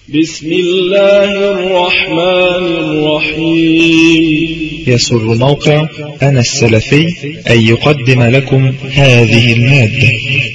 بسم الله الرحمن الرحيم. يسر موقع أنا السلفي أن يقدم لكم هذه المادة.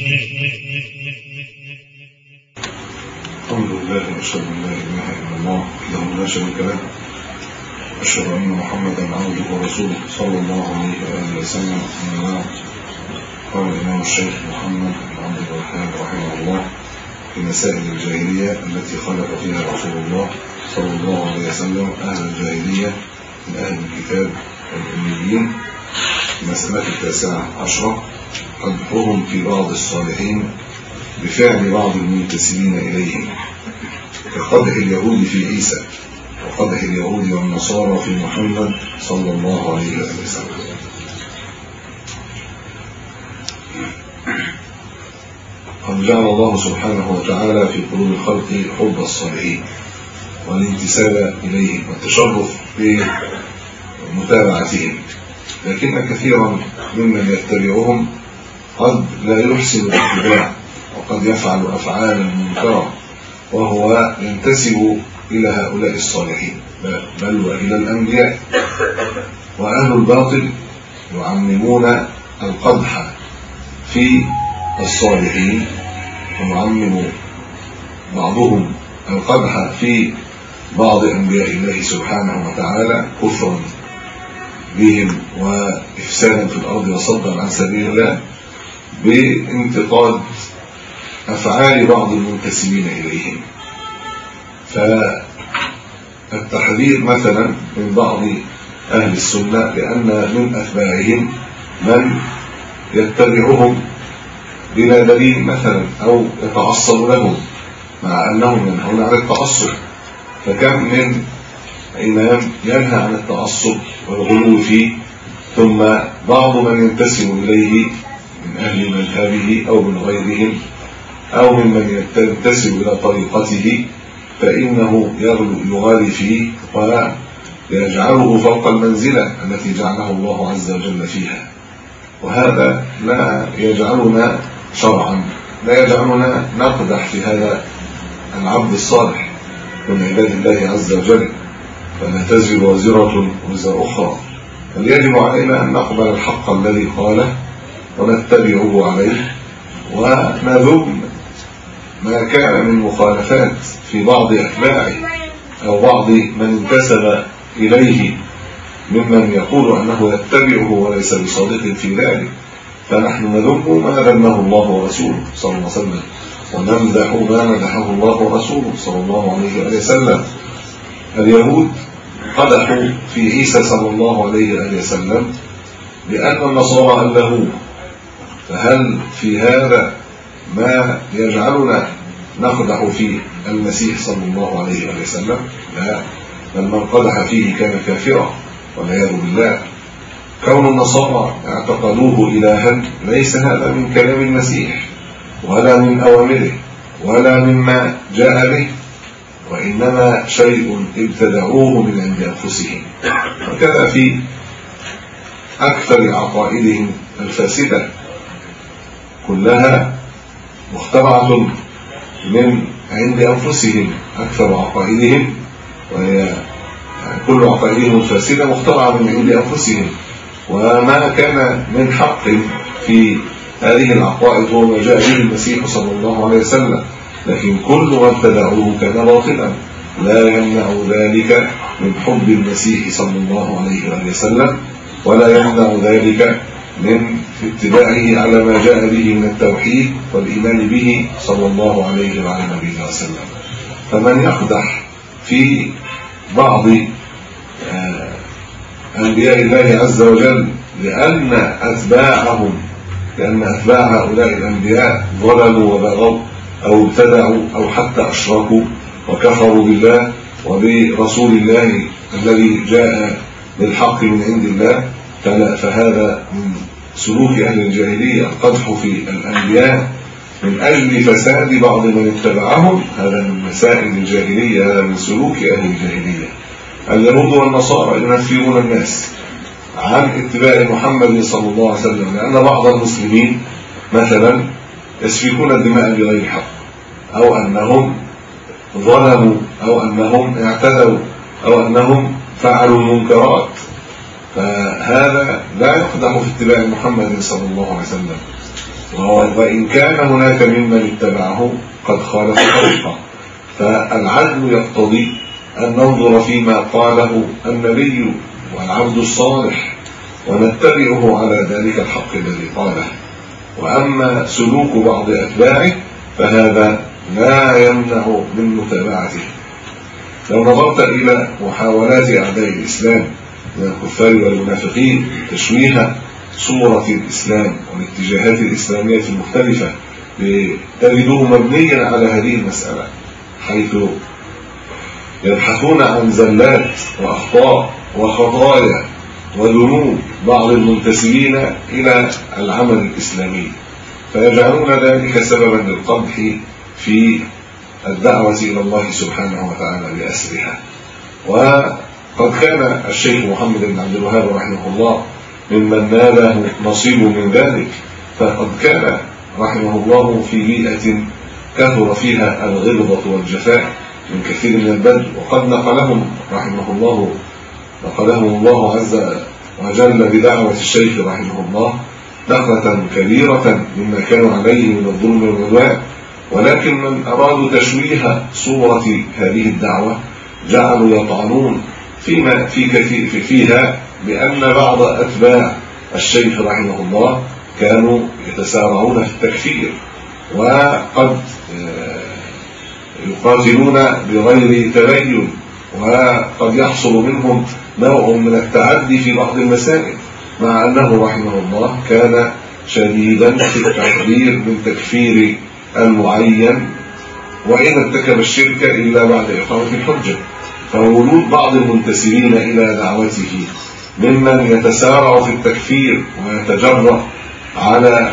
الحمد لله وأشهد أن لا إله إلا الله وحده لا شريك له، أشهد أن محمدا عبده ورسوله صلى الله عليه وآله وسلم. أما بعد، قال الإمام الشيخ محمد بن عبد الوهاب رحمه الله في مسائل الجاهلية التي خلق فيها رسول الله صلى الله عليه وسلم أهل الجاهلية من أهل الكتاب والأميين. المسألة 19 قدحهم في بعض الصالحين بفعل بعض المنتسبين إليهم، كقدح اليهود في عيسى وقدح اليهود والنصارى في محمد صلى الله عليه وسلم. قد جعل الله سبحانه وتعالى في قلوب الخلق حب الصالحين والانتساب إليهم والتشرف بمتابعتهم، لكن كثيرا ممن يتبعهم قد لا يحسن الاتباع وقد يفعل أفعالا منكرة وهو ينتسب إلى هؤلاء الصالحين بل وإلى الأنبياء. وأهل الباطل يعممون القدح في الصالحين، ويعمم بعضهم القدح في بعض أنبياء الله سبحانه وتعالى كفرا بهم وإفسادا في الأرض وصدا عن سبيل الله بانتقاد أفعال بعض المنتسبين إليهم. فالتحذير مثلا من بعض أهل السنة لأن من أتباعهم من يتبعهم بلا دليل مثلا أو يتعصب لهم مع أنهم ينهون عن التعصب. فكم من إمام ينهى عن التعصب والغلو فيه، ثم بعض من ينتسب إليه من أهل مذهبه أو من غيرهم أو ممن ينتسب إلى طريقته فإنه يغالي فيه ويجعله فوق المنزلة التي جعله الله عز وجل فيها. وهذا لا يجعلنا شرعا، لا يجعلنا نقدح في هذا العبد الصالح من عباد الله عز وجل، فلا تزر وازرة وزر أخرى، بل يجب علينا أن نقبل الحق الذي قاله ونتبعه عليه ونذم ما كان من مخالفات في بعض أتباعه أو بعض من انتسب إليه ممن يقول أنه يتبعه وليس بصادق في ذلك. فنحن نذم ما ذمه الله ورسوله صلى الله عليه وسلم، ونمدح ما مدحه الله ورسوله صلى الله عليه وسلم. اليهود قدحوا في عيسى صلى الله عليه وسلم لأن النصارى ألهوه، فهل في هذا ما يجعلنا نقدح في المسيح صلى الله عليه وسلم؟ لا، بل من قدح فيه كان كافرا والعياذ بالله. كون النصارى اعتقدوه إلها ليس هذا من كلام المسيح ولا من أوامره ولا مما جاء به، وإنما شيء ابتدعوه من عند أنفسهم. وكذا في أكثر عقائدهم الفاسدة كلها مخترعة من عند أنفسهم، أكثر عقائدهم وهي كل عقائدهم الفاسدة مخترعة من عند أنفسهم، وما كان من حق في هذه العقائد هو ما جاء به المسيح صلى الله عليه وسلم، لكن كل ما ابتدعوه كان باطلا، لا يمنع ذلك من حب المسيح صلى الله عليه وسلم، ولا يمنع ذلك من اتباعه على ما جاء به من التوحيد والإيمان به صلى الله عليه وعلى نبينا وسلم. فمن يقدح في بعض أنبياء الله عز وجل لأن أتباع هؤلاء الأنبياء ظلموا وبغوا أو ابتدعوا أو حتى أشركوا وكفروا بالله وبرسول الله الذي جاء بالحق من عند الله، فهذا من سلوك أهل الجاهلية القدح في الأنبياء من أجل فساد بعض من اتبعهم. هذا من مسائل الجاهلية، هذا من سلوك أهل الجاهلية. اليهود والنصارى ينفرون الناس عن اتباع محمد صلى الله عليه وسلم، لأن بعض المسلمين مثلا يسفكون الدماء بغير حق، أو أنهم ظلموا أو أنهم اعتدوا أو أنهم فعلوا المنكرات، فهذا لا يقدح في اتباع محمد صلى الله عليه وسلم، وإن كان هناك ممن اتبعه قد خالف طريقه. فالعدل يقتضي أن ننظر فيما قاله النبي والعبد الصالح ونتبعه على ذلك الحق الذي قاله. وأما سلوك بعض أتباعه فهذا لا يمنع من متابعته. لو نظرت إلى محاولات أعداء الإسلام من الكفار والمنافقين تشويه صورة الإسلام والاتجاهات الإسلامية المختلفة تجده مبنيا على هذه المسألة، حيث يبحثون عن زلات وأخطاء وخطايا وذنوب بعض المنتسبين إلى العمل الإسلامي، فيجعلون ذلك سببا للقدح في الدعوة إلى الله سبحانه وتعالى بأسرها. وقد كان الشيخ محمد بن عبد الوهاب رحمه الله ممن ناله نصيب من ذلك، فقد كان رحمه الله في بيئة كثر فيها الغلظة والجفاء من كثير من البدو، وقد نقلهم الله عز وجل بدعوة الشيخ رحمه الله نقلة كبيرة مما كانوا عليه من الظلم والعدوان. ولكن من أرادوا تشويه صورة هذه الدعوة جعلوا يطعنون فيها بأن بعض أتباع الشيخ رحمه الله كانوا يتسارعون في التكفير، وقد يقاتلون بغير تبين، وقد يحصل منهم نوع من التعدي في بعض المسائل، مع أنه رحمه الله كان شديدا في التحذير من تكفير المعين وإن ارتكب الشرك إلا بعد إقامة الحجة. فوجود بعض المنتسبين إلى دعوته ممن يتسارع في التكفير ويتجرأ على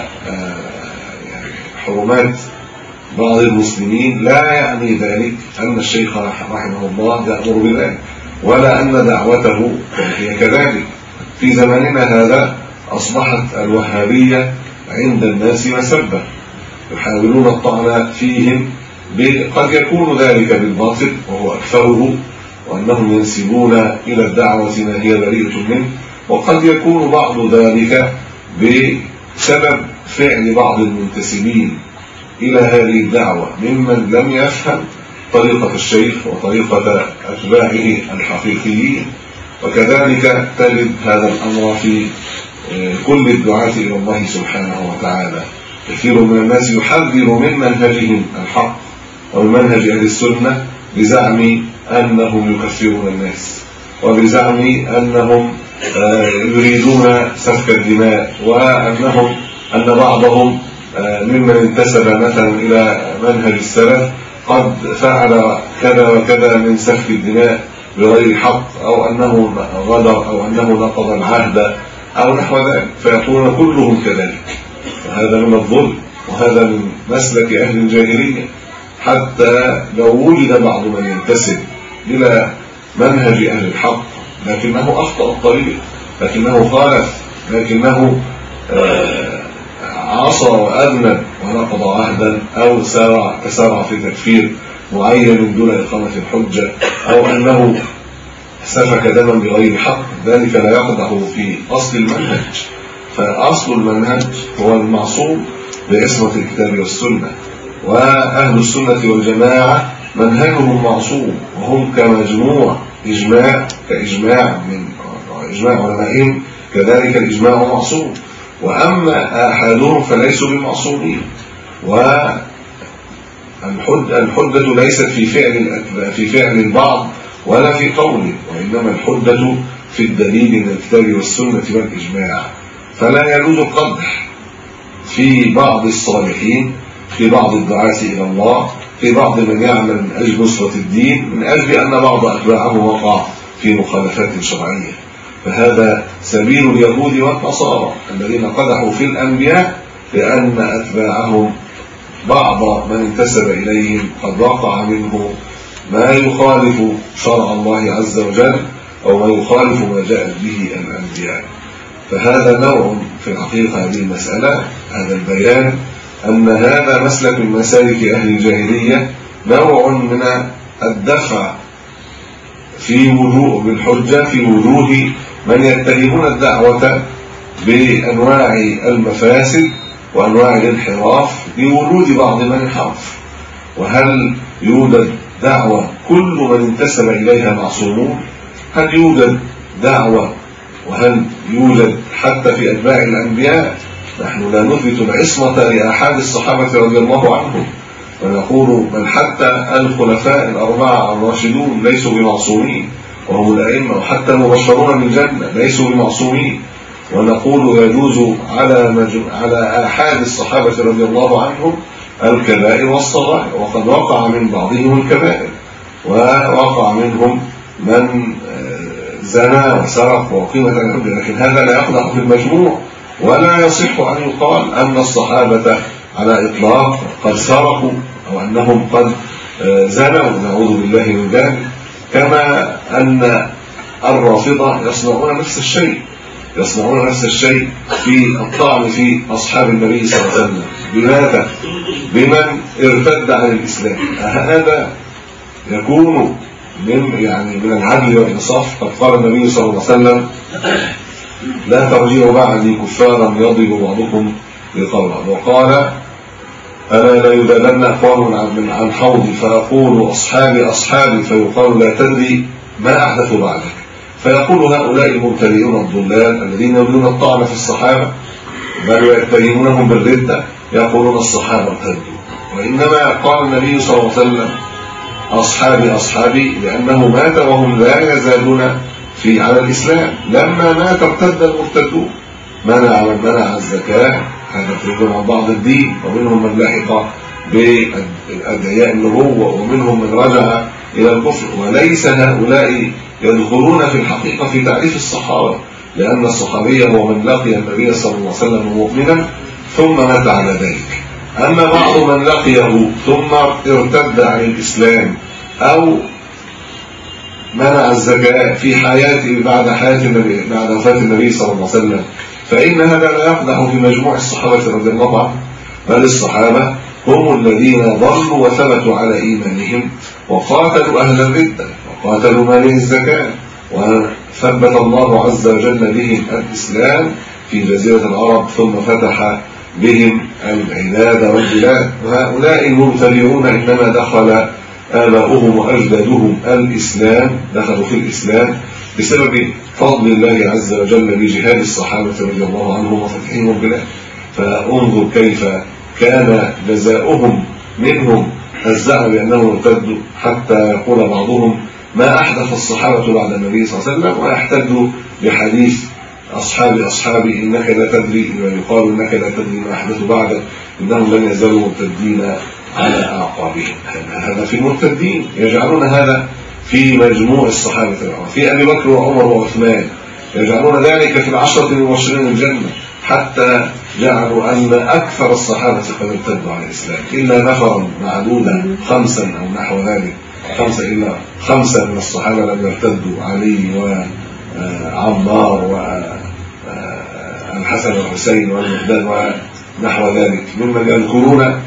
حرمات بعض المسلمين لا يعني ذلك أن الشيخ رحمه الله يأمر بذلك، ولا أن دعوته هي كذلك. في زماننا هذا أصبحت الوهابية عند الناس مسبة، يحاولون الطعن فيهم، قد يكون ذلك بالباطل وهو أكثره، وأنهم ينسبون إلى الدعوة ما هي بريئة منه، وقد يكون بعض ذلك بسبب فعل بعض المنتسبين إلى هذه الدعوة ممن لم يفهم طريقة الشيخ وطريقة أتباعه الحقيقيين. وكذلك تجد هذا الأمر في كل الدعاة إلى الله سبحانه وتعالى. كثير من الناس يحذر من منهجهم الحق ومن منهج أهل السنة بزعم أنهم يكفرون الناس، وبزعم أنهم يريدون سفك الدماء، وأن بعضهم ممن انتسب مثلا إلى منهج السلف قد فعل كذا وكذا من سفك الدماء بغير حق، أو أنه غدر، أو أنه نقض العهد، أو نحو ذلك، فيكون كلهم كذلك. وهذا من الظلم، وهذا من مسلك أهل الجاهلية. حتى لو وجد بعض من ينتسب إلى منهج أهل الحق لكنه أخطأ الطريق، لكنه خالف، لكنه عصى وأذنب ونقض عهدا، أو تسارع في تكفير معين دون إقامة الحجة، أو أنه سفك دما بغير حق، ذلك لا يقدح في أصل المنهج. فأصل المنهج هو المعصوم بعصمة الكتاب والسنة، وأهل السنة والجماعة منهجهم معصوم، وهم كمجموع كإجماع علمائهم، كذلك الإجماع معصوم. وأما آحادهم فليسوا بمعصومين. والحجة ليست في فعل البعض ولا في قوله، وإنما الحجة في الدليل من الكتاب والسنة والإجماع. فلا يجوز القدح في بعض الصالحين، في بعض الدعاة إلى الله، في بعض من يعمل من أجل نصرة الدين، من أجل أن بعض أتباعه وقع في مخالفات شرعية. فهذا سبيل اليهود والنصارى الذين قدحوا في الأنبياء، لأن أتباعهم بعض من انتسب إليهم قد وقع منه ما يخالف شرع الله عز وجل، أو ما يخالف ما جاءت به الأنبياء. فهذا نوع في الحقيقة هذه المسألة، هذا البيان أن هذا مسلك من مسالك أهل الجاهلية نوع من الدفع في وجوه بالحجة في وجوه من يتهمون الدعوة بأنواع المفاسد وأنواع الانحراف لوجود بعض من انحرف. وهل يوجد دعوة كل من انتسب إليها معصومون؟ هل يوجد دعوة وهل يوجد حتى في أتباع الأنبياء؟ نحن لا نثبت العصمة لأحد الصحابة رضي الله عنهم، ونقول بل حتى الخلفاء الأربعة الراشدون ليسوا بمعصومين، وهم الأئمة، وحتى المبشرون بالجنة ليسوا بمعصومين. ونقول يجوز على آحاد الصحابة رضي الله عنهم الكبائر والصغائر، وقد وقع من بعضهم الكبائر، ووقع منهم من زنى وسرق وقيمة الحج، لكن هذا لا يقدح في المجموع، ولا يصح أن يقال أن الصحابة على إطلاق قد سرقوا أو أنهم قد زنوا، نعوذ بالله من ذلك. كما أن الرافضة يصنعون نفس الشيء في الطعن في أصحاب النبي صلى الله عليه وسلم. بماذا؟ بمن ارتد عن الإسلام. هذا يكون من العدل والإنصاف. قد قال النبي صلى الله عليه وسلم: لا ترجعوا بعدي كفارا يضرب بعضكم بقول. وقال: ألا لا يذلن أقوام عن حوضي فأقول أصحابي فيقال لا تدري ما أحدث بعدك. فيقول هؤلاء المبتدئون الضلال الذين يريدون الطعن في الصحابة بل يتهمونهم بالردة يقولون الصحابة ارتدوا. وإنما قال النبي صلى الله عليه وسلم أصحابي لأنه مات وهم لا يزالون على الإسلام. لما مات ارتد المرتدون، منع الزكاة، هذا فريق عن بعض الدين، ومنهم من لحق بأدعياء النبوة، ومنهم من رجع إلى الكفر. وليس هؤلاء يدخلون في الحقيقة في تعريف الصحابة، لأن الصحابي هو من لقي النبي صلى الله عليه وسلم مؤمنا ثم مات على ذلك. أما بعض من لقيه ثم ارتد عن الإسلام أو منع الزكاة في حياته بعد وفاة النبي صلى الله عليه وسلم، فإن هذا لا يقدح في مجموع الصحابة رضي الله عنهم، بل الصحابة هم الذين ضلوا وثبتوا على إيمانهم وقاتلوا أهل الردة وقاتلوا مانع الزكاة، وثبت الله عز وجل بهم الإسلام في جزيرة العرب، ثم فتح بهم العباد والبلاد. وهؤلاء المبتدعون إنما دخل آباؤهم وأجدادهم الإسلام، دخلوا في الإسلام بسبب فضل الله عز وجل بجهاد الصحابة رضي الله عنهم وفتحهم البلاد. فانظر كيف كان جزاؤهم منهم الزعم بأنهم ارتدوا، حتى يقول بعضهم ما أحدث الصحابة بعد النبي صلى الله عليه وسلم، ويحتج بحديث أصحابي إنك لا تدري، ويقال إنك لا تدري ما أحدث بعدك، إنهم لن يزالوا مرتدين على أعقابهم. هذا في المرتدين، يجعلون هذا في مجموع الصحابة في أبي بكر وعمر وعثمان، يجعلون ذلك في العشرة المبشرين الجنة، حتى جعلوا أن أكثر الصحابة قد ارتدوا على الإسلام إلا نفرا معدودا 5 أو نحو ذلك، 5 إلا 5 من الصحابة لم يرتدوا، علي وعمار والحسن والحسين والمقداد ونحو ذلك، ممن يذكرون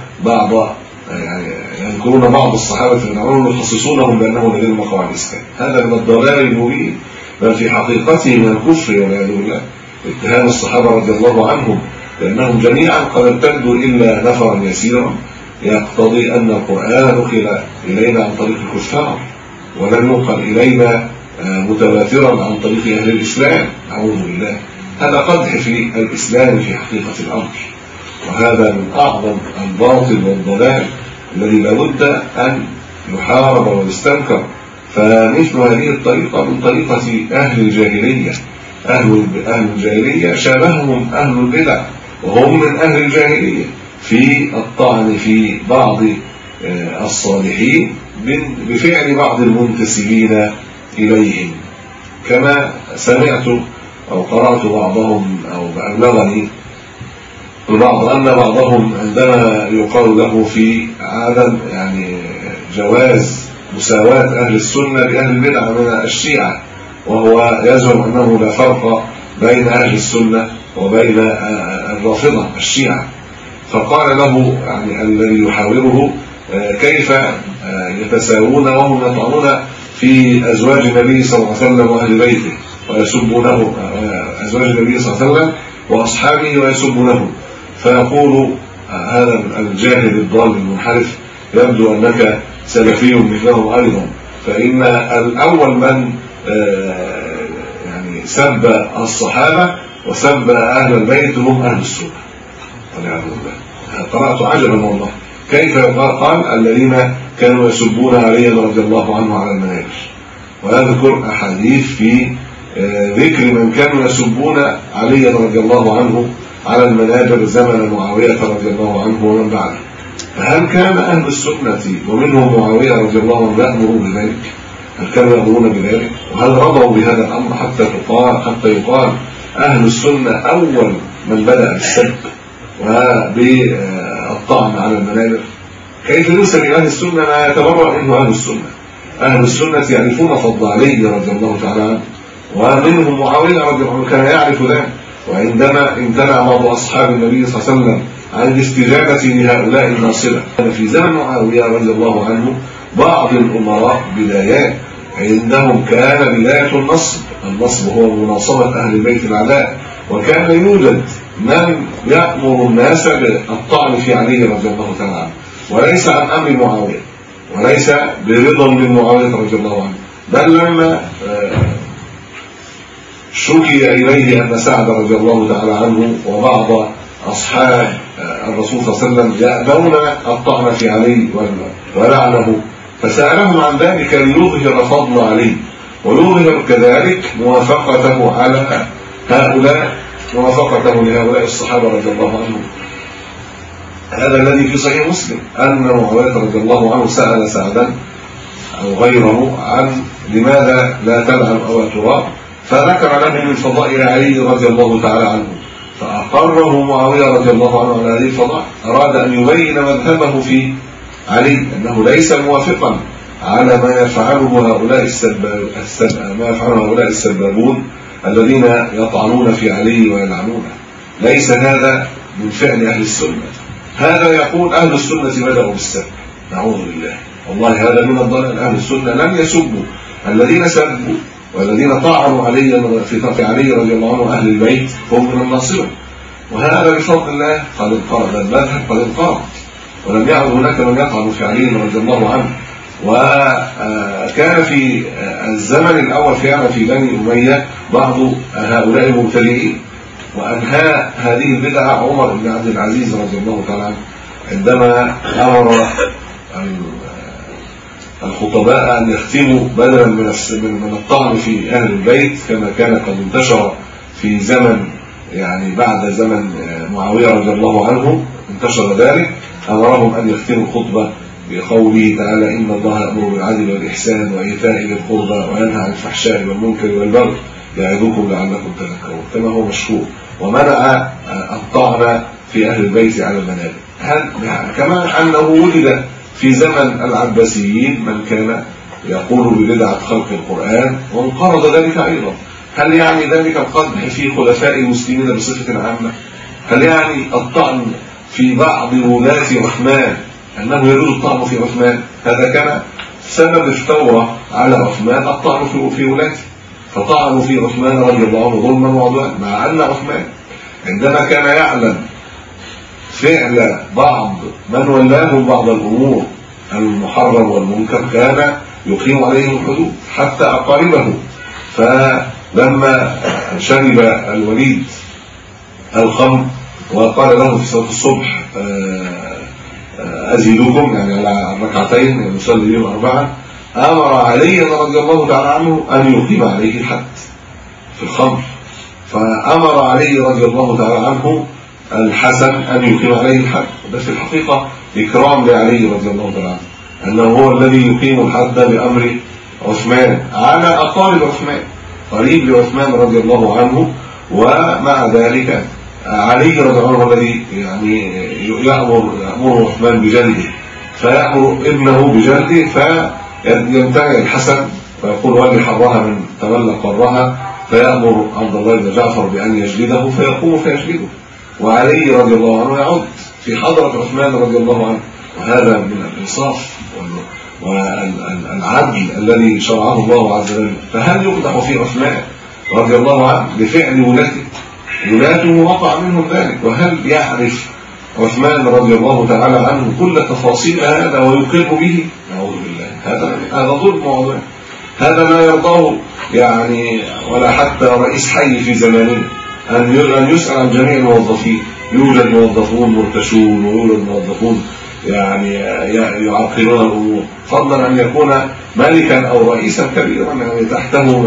بعض الصحابة يخصصونهم بأنهم الذين وقعوا على الإسلام. هذا من الضلال المبين، بل في حقيقته من الكفر والعياذ بالله. اتهام الصحابة رضي الله عنهم لأنهم جميعا قد ارتدوا إلا نفرا يسيرا يقتضي أن القرآن نقل إلينا عن طريق الكفار، ولم ينقل إلينا متواترا عن طريق أهل الإسلام، أعوذ بالله. هذا قدح في الإسلام في حقيقة الأمر، وهذا من أعظم الباطل والضلال الذي لابد أن يحارب ويستنكر. فمثل هذه الطريقة من طريقة أهل الجاهلية. أهل الجاهلية شابههم أهل البدع، وهم من أهل الجاهلية في الطعن في بعض الصالحين بفعل بعض المنتسبين إليهم. كما سمعت أو قرأت بعضهم أو بلغني البعض أن بعضهم عندما يقال له في عدم جواز مساواة أهل السنة بأهل البدع من الشيعة، وهو يزعم أنه لا فرق بين أهل السنة وبين الرافضة الشيعة، فقال له الذي يحاوره كيف يتساوون وهم يطعنون في أزواج النبي صلى الله عليه وسلم وأهل بيته ويسبونه، أزواج النبي صلى الله عليه وسلم وأصحابه ويسبونه، فيقول هذا الجاهل الضال المنحرف يبدو أنك سلفي مثلهم أيضا، فإن الأول من يعني سب الصحابة وسب أهل البيت هم أهل السنة والعياذ بالله. قرأت عجبا والله كيف قال الذين كانوا يسبون عليا رضي الله عنه على المنابر، ويذكر أحاديث في ذكر من كانوا يسبون عليا رضي الله عنه على المنابر زمن معاوية رضي الله عنه ومن بعده. فهل كان أهل السنة ومنهم معاوية رضي الله عنه يأمروا بذلك؟ هل كانوا يأمرون بذلك؟ وهل رضوا بهذا الأمر حتى يقال أهل السنة أول من بدأ بالسب وبالطعن على المنابر؟ كيف ينسب إلى أهل السنة ما يتبرأ منه أهل السنة؟ أهل السنة يعرفون فضل علي رضي الله تعالى عنه، ومنهم معاوية رضي الله عنه كان يعرف ذلك، وعندما امتنع بعض أصحاب النبي صلى الله عليه وسلم عن الاستجابة لهؤلاء الناصبة. في زمن معاوية رضي الله عنه بعض الأمراء بدايات عندهم كان بداية النصب هو مناصبة أهل البيت الأعداء، وكان يوجد من يأمر الناس بالطعن في علي رضي الله تعالى عنه، وليس عن أمر معاوية وليس برضا من معاوية رضي الله عنه، بل لما شكي إليه أن سعد رضي الله تعالى عنه وبعض أصحاب الرسول صلى الله عليه وسلم يأبون الطعن في علي ولعنه، فسألهم عن ذلك ليظهر فضل علي ويظهر كذلك موافقته على لهؤلاء الصحابة رضي الله عنهم. هذا الذي في صحيح مسلم أن معاوية رضي الله عنه سأل سعدا أو غيره عن لماذا لا تلعن أو تراب، فذكر له من فضائل علي رضي الله تعالى عنه، فأقره معاوية رضي الله عنه على هذه الفضائل. أراد أن يبين مذهبه في علي أنه ليس موافقا على ما يفعله هؤلاء السبابون الذين يطعنون في علي ويلعنونه، ليس هذا من فعل أهل السنة. هذا يقول أهل السنة بدأوا بالسب، نعوذ بالله، والله هذا من الضلال. أهل السنة لم يسبوا، الذين سبوا والذين طعنوا علي في علي رضي الله عنه أهل البيت هم من الناصرة، وهذا بفضل الله قد انقرض المذهب، قد انقرض، ولم يعد هناك من يطعن في علي رضي الله عنه. وكان في الزمن الأول فعلا في بني أمية بعض هؤلاء المبتدئين، وأنهى هذه البدعة عمر بن عبد العزيز رضي الله تعالى عنه عندما أمر الخطباء أن يختموا بدلا من الطعن في أهل البيت كما كان قد انتشر في زمن يعني بعد زمن معاوية رضي الله عنه انتشر ذلك، أمرهم أن يختموا الخطبة بقوله تعالى إن الله يأمر بالعدل والإحسان وإيتاء ذي القربى وينهى عن الفحشاء والمنكر والبغي يعظكم لعلكم تذكرون، كما هو مشهور. ومنع الطعن في أهل البيت على المنابر، كما أنه وجد في زمن العباسيين من كان يقول ببدعة خلق القرآن وانقرض ذلك أيضا. هل يعني ذلك القدح في خلفاء المسلمين بصفة عامة؟ هل يعني الطعن في بعض ولاة عثمان أنه يجوز الطعن في عثمان؟ هذا كان سبب الثورة على عثمان الطعن في ولاته، فطعنوا في عثمان رضي الله عنه ظلما وعدوانا، مع أن عثمان عندما كان يعلم فعل بعض من ولاه بعض الأمور المحرم والمنكر كان يقيم عليهم الحدود حتى أقاربه. فلما شرب الوليد الخمر وقال له في صلاة الصبح أزيدكم يعني على ركعتين نصلي بهم 4، أمر علي رضي الله تعالى عنه أن يقيم عليه الحد في الخمر، فأمر علي رضي الله تعالى عنه الحسن أن يقيم عليه الحد. ده في الحقيقة إكرام لعلي رضي الله تعالى عنه أنه هو الذي يقيم الحد بأمر عثمان على أقارب عثمان، قريب لعثمان رضي الله عنه. ومع ذلك علي رضي الله عنه الذي يعني يأمر عثمان بجلده، فيأمر ابنه بجلده، فيمتنع الحسن فيقول ولي حرها من تولى قرها، فيأمر عبد الله بن جعفر بأن يجلده فيقوم فيجلده، وعلي رضي الله عنه يعود في حضرة عثمان رضي الله عنه. وهذا من الإنصاف والعدل الذي شرعه الله عز وجل. فهل يقدح في عثمان رضي الله عنه بفعل ولاته وقع منهم ذلك؟ وهل يعرف عثمان رضي الله تعالى عنه كل تفاصيل هذا ويقر به؟ نعوذ بالله، هذا ظلم وعدوان، هذا ما يرضاه يعني ولا حتى رئيس حي في زمانه أن يسأل عن جميع الموظفين. يوجد موظفون مرتشون ويوجد موظفون يعني يعقلون الأمور، فضلا أن يكون ملكا أو رئيسا كبيرا يعني تحته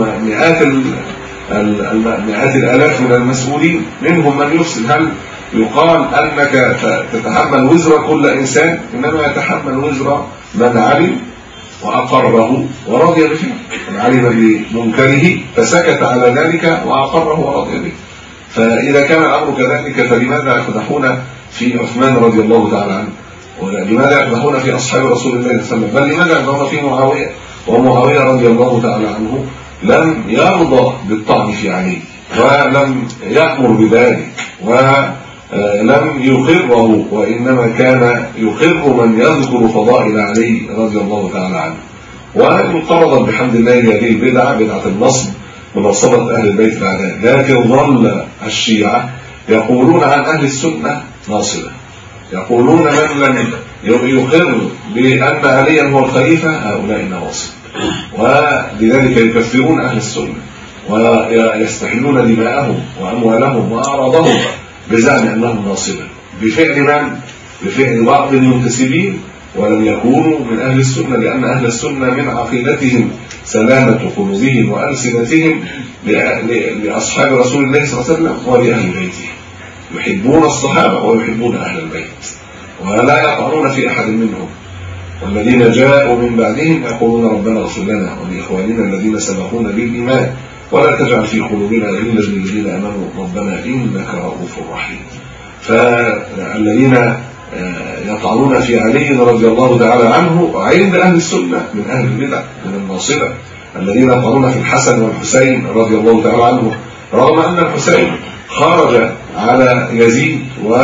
مئات الآلاف من المسؤولين، منهم من يفسد. هل يقال أنك تتحمل وزر كل إنسان؟ إنما يتحمل وزر من علم وأقره ورضي به، من علم بمنكره فسكت على ذلك وأقره ورضي به. فإذا كان الأمر كذلك فلماذا يقدحون في عثمان رضي الله تعالى عنه؟ ولماذا يقدحون في أصحاب رسول الله صلى الله عليه وسلم؟ بل لماذا يقدحون في معاوية؟ ومعاوية رضي الله تعالى عنه لم يرضى بالطعن في علي ولم يأمر بذلك ولم يقره، وإنما كان يقر من يذكر فضائل علي رضي الله تعالى عنه. وانقرضت بحمد الله هذه البدعة، بدعة النصب مناصبة أهل البيت الأعداء. لكن ظل الشيعة يقولون عن أهل السنة ناصبة، يقولون من لم يقر بأن عليا هو الخليفة هؤلاء نواصب، ولذلك يكفرون أهل السنة ويستحلون دماءهم وأموالهم وأعراضهم بزعم أنهم ناصبة بفعل من؟ بفعل بعض المنتسبين ولم يكونوا من أهل السنة، لأن أهل السنة من عقيدتهم سلامة قلوبهم وألسنتهم لأصحاب رسول الله صلى الله عليه وسلم ولأهل بيته، يحبون الصحابة ويحبون أهل البيت ولا يطعنون في أحد منهم. والذين جاءوا من بعدهم يقولون ربنا اغفر لنا ولإخواننا الذين سبقونا بالإيمان ولا تجعل في قلوبنا غلا للذين آمنوا ربنا إنك رؤوف رحيم. فالذين يطعنون في علي رضي الله تعالى عنه عند أهل السنة من أهل البدع من الناصبة، الذين يطعنون في الحسن والحسين رضي الله تعالى عنه، رغم أن الحسين خرج على يزيد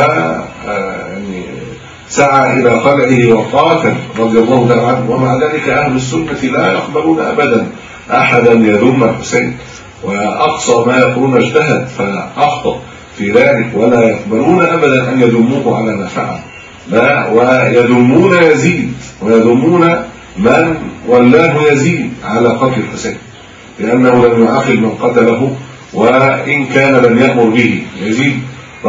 سعى إلى خلعه وقاتل رضي الله تعالى عنه، ومع ذلك أهل السنة لا يقبلون أبدا أحدا يذم الحسين، وأقصى ما يقولون اجتهد فأخطأ في ذلك، ولا يقبلون أبدا أن يذموه على ما فعل، لا، ويذمون يزيد ويذمون من ولاه يزيد على قتل الحسين، لأنه لم يعاقب من قتله وإن كان لم يأمر به. يزيد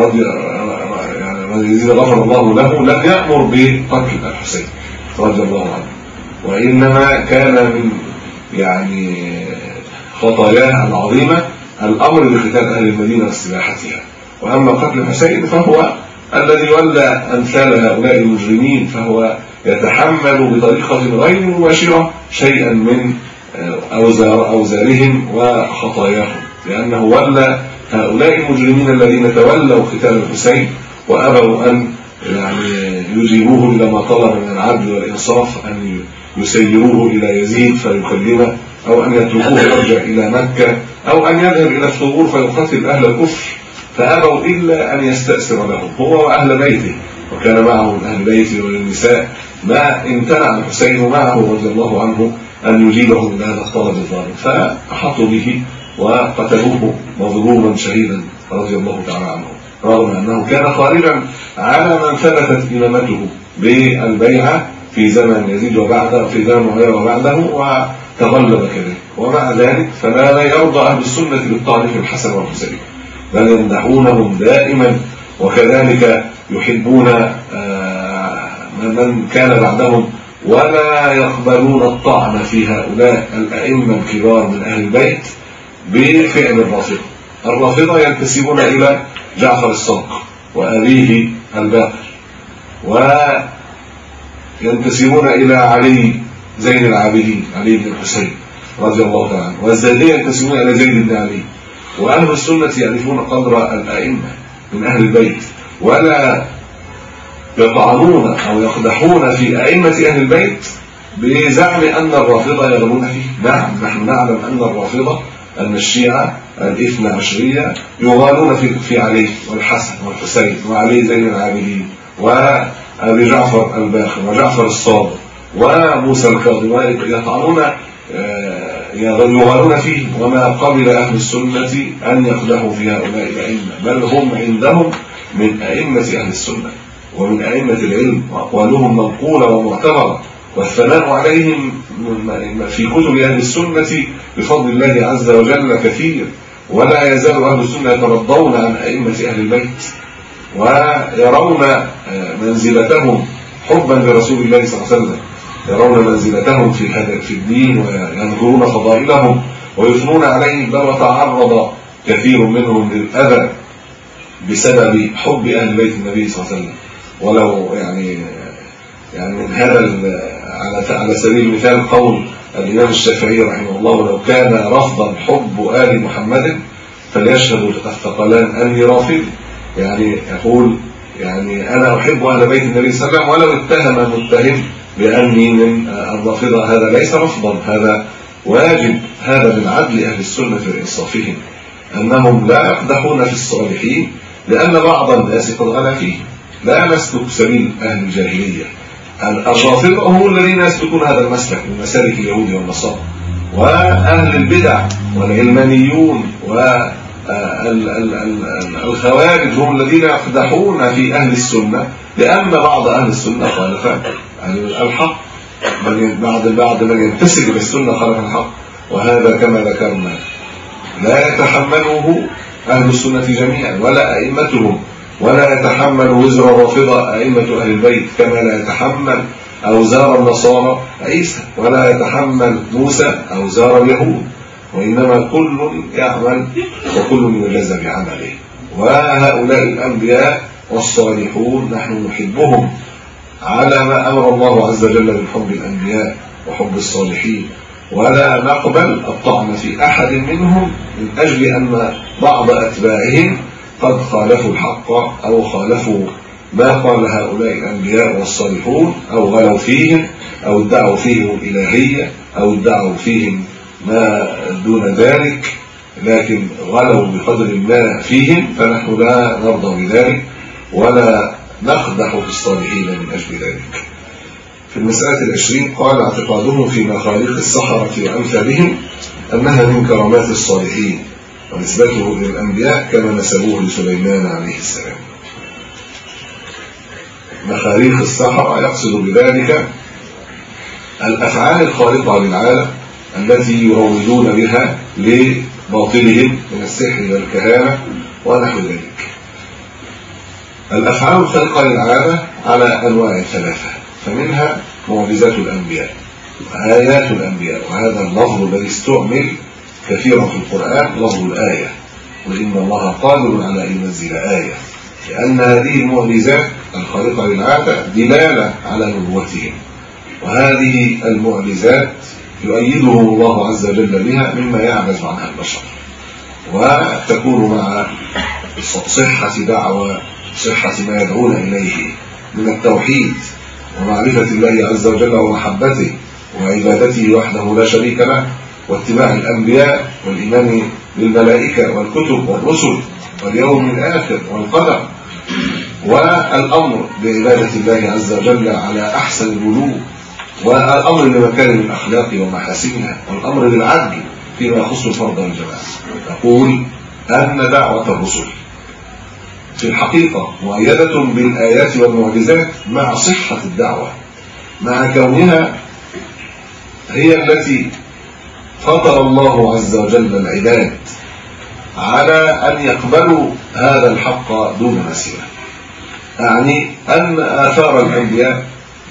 غفر الله له لم يأمر بقتل الحسين رضي الله عنه، وإنما كان من يعني خطاياها العظيمة الأمر بقتال أهل المدينة واستباحتها. وأما قتل الحسين فهو الذي ولى أمثال هؤلاء المجرمين، فهو يتحمل بطريقة غير مباشرة شيئا من أوزارهم وخطاياهم، لأنه ولى هؤلاء المجرمين الذين تولوا قتال الحسين وأبوا أن يعني يجيبوه إلى ما طلب من العدل والإنصاف، أن يسيروه إلى يزيد فيكلمه، أو أن يتركوه يرجع إلى مكة، أو أن يذهب إلى الثغور فيقتل أهل الكفر، فأبوا إلا أن يستأسر لهم هو وأهل بيته، وكان معه من أهل بيته والنساء ما امتنع الحسين معه رضي الله عنه أن يجيبه من هذا الطلب الظالم، فأحطوا به وقتلوه مظلوما شهيدا رضي الله تعالى عنه، رغم أنه كان خارجا على من ثبتت إمامته بالبيعة في زمن يزيد وبعده، في زمن معاوية وبعده، وتغلب كذلك. ومع ذلك فلا يرضى أهل السنة بالطعن في الحسن والحسين، بل يمدحونهم دائما، وكذلك يحبون من كان بعدهم، ولا يقبلون الطعن في هؤلاء الأئمة الكبار من أهل البيت بفعل الرافضة. الرافضة ينتسبون إلى جعفر الصادق وأبيه الباقر، وينتسبون إلى علي زين العابدين علي بن الحسين رضي الله تعالى عنه، والزيدية ينتسبون إلى زيد بن علي. وأهل السنة يعرفون قدر الأئمة من أهل البيت، ولا يطعنون أو يقدحون في أئمة أهل البيت بزعم أن الرافضة يغلون فيه. نعم، نحن نعلم أن الرافضة، أن الشيعة الاثنى عشرية يغالون في علي والحسن والحسين وعلي زين العابدين وأبي جعفر الباقر وجعفر الصادق وموسى الكاظم يطعنون يغالون فيه، وما قبل أهل السنة أن يقدحوا في هؤلاء الأئمة، بل هم عندهم من أئمة أهل السنة ومن أئمة العلم، وأقوالهم منقولة ومعتبرة، والثناء عليهم في كتب أهل السنة بفضل الله عز وجل كثير. ولا يزال أهل السنة يترضون عن أئمة أهل البيت ويرون منزلتهم حبا لرسول الله صلى الله عليه وسلم، يرون منزلتهم في الدين وينظرون فضائلهم ويثنون عليهم، بل وتعرض كثير منهم للأذى بسبب حب أهل بيت النبي صلى الله عليه وسلم. ولو يعني من هذا على سبيل المثال قول الإمام الشافعي رحمه الله: لو كان رفضا حب آل محمد فليشهد الثقلان أني رافض. يعني يقول يعني أنا أحب أهل بيت النبي صلى الله عليه وسلم، ولو اتهم متهم بأني من الرافضة هذا ليس رفضا، هذا واجب. هذا من عدل أهل السنة وإنصافهم أنهم لا يقدحون في الصالحين، لأن بعض الناس قد غلا فيه. لا نسلك سبيل أهل الجاهلية. الرافضة هم الذين يسلكون هذا المسلك من مسالك اليهود والنصارى، وأهل البدع والعلمانيون والخوارج هم الذين يقدحون في أهل السنة، لأن بعض أهل السنة خالف الحق، بعد من ينتسب للسنة خالف الحق. وهذا كما ذكرنا لا يتحمله أهل السنة جميعا ولا أئمتهم، ولا يتحمل وزر الرافضة أئمة أهل البيت، كما لا يتحمل أوزار النصارى عيسى، ولا يتحمل موسى أوزار اليهود، وإنما كل يعمل وكل يجازى بعمله. وهؤلاء الأنبياء والصالحون نحن نحبهم على ما أمر الله عز وجل من حب الأنبياء وحب الصالحين، ولا نقبل الطعن في أحد منهم من أجل أن بعض أتباعهم قد خالفوا الحق أو خالفوا ما قال هؤلاء الأنبياء والصالحون، أو غلوا فيهم، أو ادعوا فيهم الإلهية، أو ادعوا فيهم ما دون ذلك، لكن غلوا بقدر ما فيهم، فنحن لا نرضى بذلك ولا نقدح في الصالحين من أجل ذلك. في المسألة 20 قال: اعتقادهم في مخاليق السحرة وأمثالهم أنها من كرامات الصالحين، ونسبته إلى الأنبياء كما نسبوه لسليمان عليه السلام. مخاليق السحرة يقصد بذلك الأفعال الخارقة للعالم التي يروجون بها لباطلهم من السحر والكهانة ونحو ذلك. الأفعال الخارقة للعالم على أنواع ثلاثة، فمنها معجزات الأنبياء وآيات الأنبياء، وهذا اللفظ الذي استعمل كثيرا في القرآن لفظ الآية، وإن الله قادر على أن ينزل آية، لأن هذه المعجزات الخارقة للعادة دلالة على نبوتهم، وهذه المعجزات يؤيدهم الله عز وجل بها مما يعجز عنها البشر، وتكون مع صحة دعوة، صحة ما يدعون إليه من التوحيد ومعرفة الله عز وجل ومحبته وعبادته وحده لا شريك له، واتباع الأنبياء والإيمان بالملائكة والكتب والرسل واليوم الآخر والقدر، والأمر بعبادة الله عز وجل على أحسن الوجوه، والأمر بمكارم الأخلاق ومحاسنها، والأمر بالعدل فيما يخص الفرد والجماعة. يقول أن دعوة الرسل في الحقيقة مؤيدة بالآيات والمعجزات مع صحة الدعوة، مع كونها هي التي فطر الله عز وجل العباد على أن يقبلوا هذا الحق دون مسيرة. يعني أن آثار الأنبياء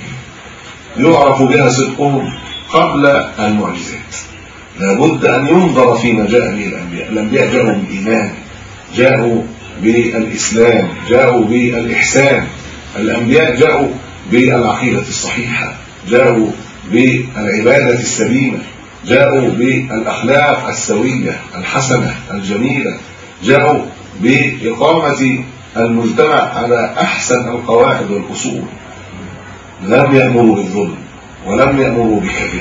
يعرف بها صدقهم قبل المعجزات. لابد أن ينظر فيما جاء به الأنبياء. الأنبياء جاءوا بالإيمان، جاءوا بالإسلام، جاءوا بالإحسان. الأنبياء جاءوا بالعقيدة الصحيحة، جاءوا بالعبادة السليمة، جاءوا بالأخلاق السوية الحسنة الجميلة، جاءوا بإقامة المجتمع على أحسن القواعد والأصول. لم يأمروا بالظلم، ولم يأمروا بالكذب،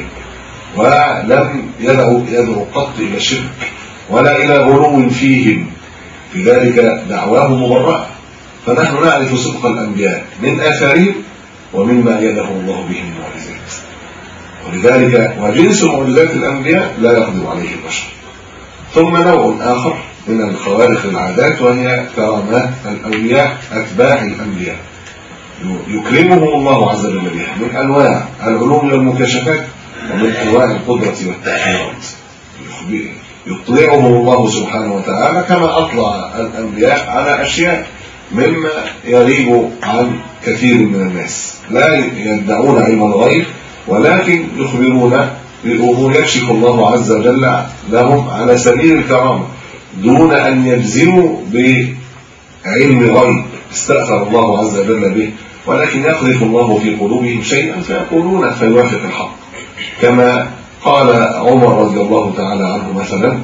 ولم يدعوا قط إلى الشرك ولا إلى غلو فيهم، لذلك دعواهم مبرأة. فنحن نعرف صدق الأنبياء من آثارهم ومما أيدهم الله به من المعجزات. ولذلك وجنس معجزات الأنبياء لا يقدر عليه البشر. ثم نوع آخر من الخوارق العادات وهي كرامات الأولياء أتباع الأنبياء، يكرمهم الله عز وجل بها من أنواع العلوم والمكاشفات ومن أنواع القدرة والتأثيرات، يطلعهم الله سبحانه وتعالى كما أطلع الأنبياء على أشياء مما يغيب عن كثير من الناس، لا يدعون علم الغيب ولكن يخبرون بأمور يكشف الله عز وجل لهم على سبيل الكرامة دون أن يجزموا بعلم غيب استأثر الله عز وجل به، ولكن يقذف الله في قلوبهم شيئا فيقولون فيوافق الحق. كما قال عمر رضي الله تعالى عنه مثلا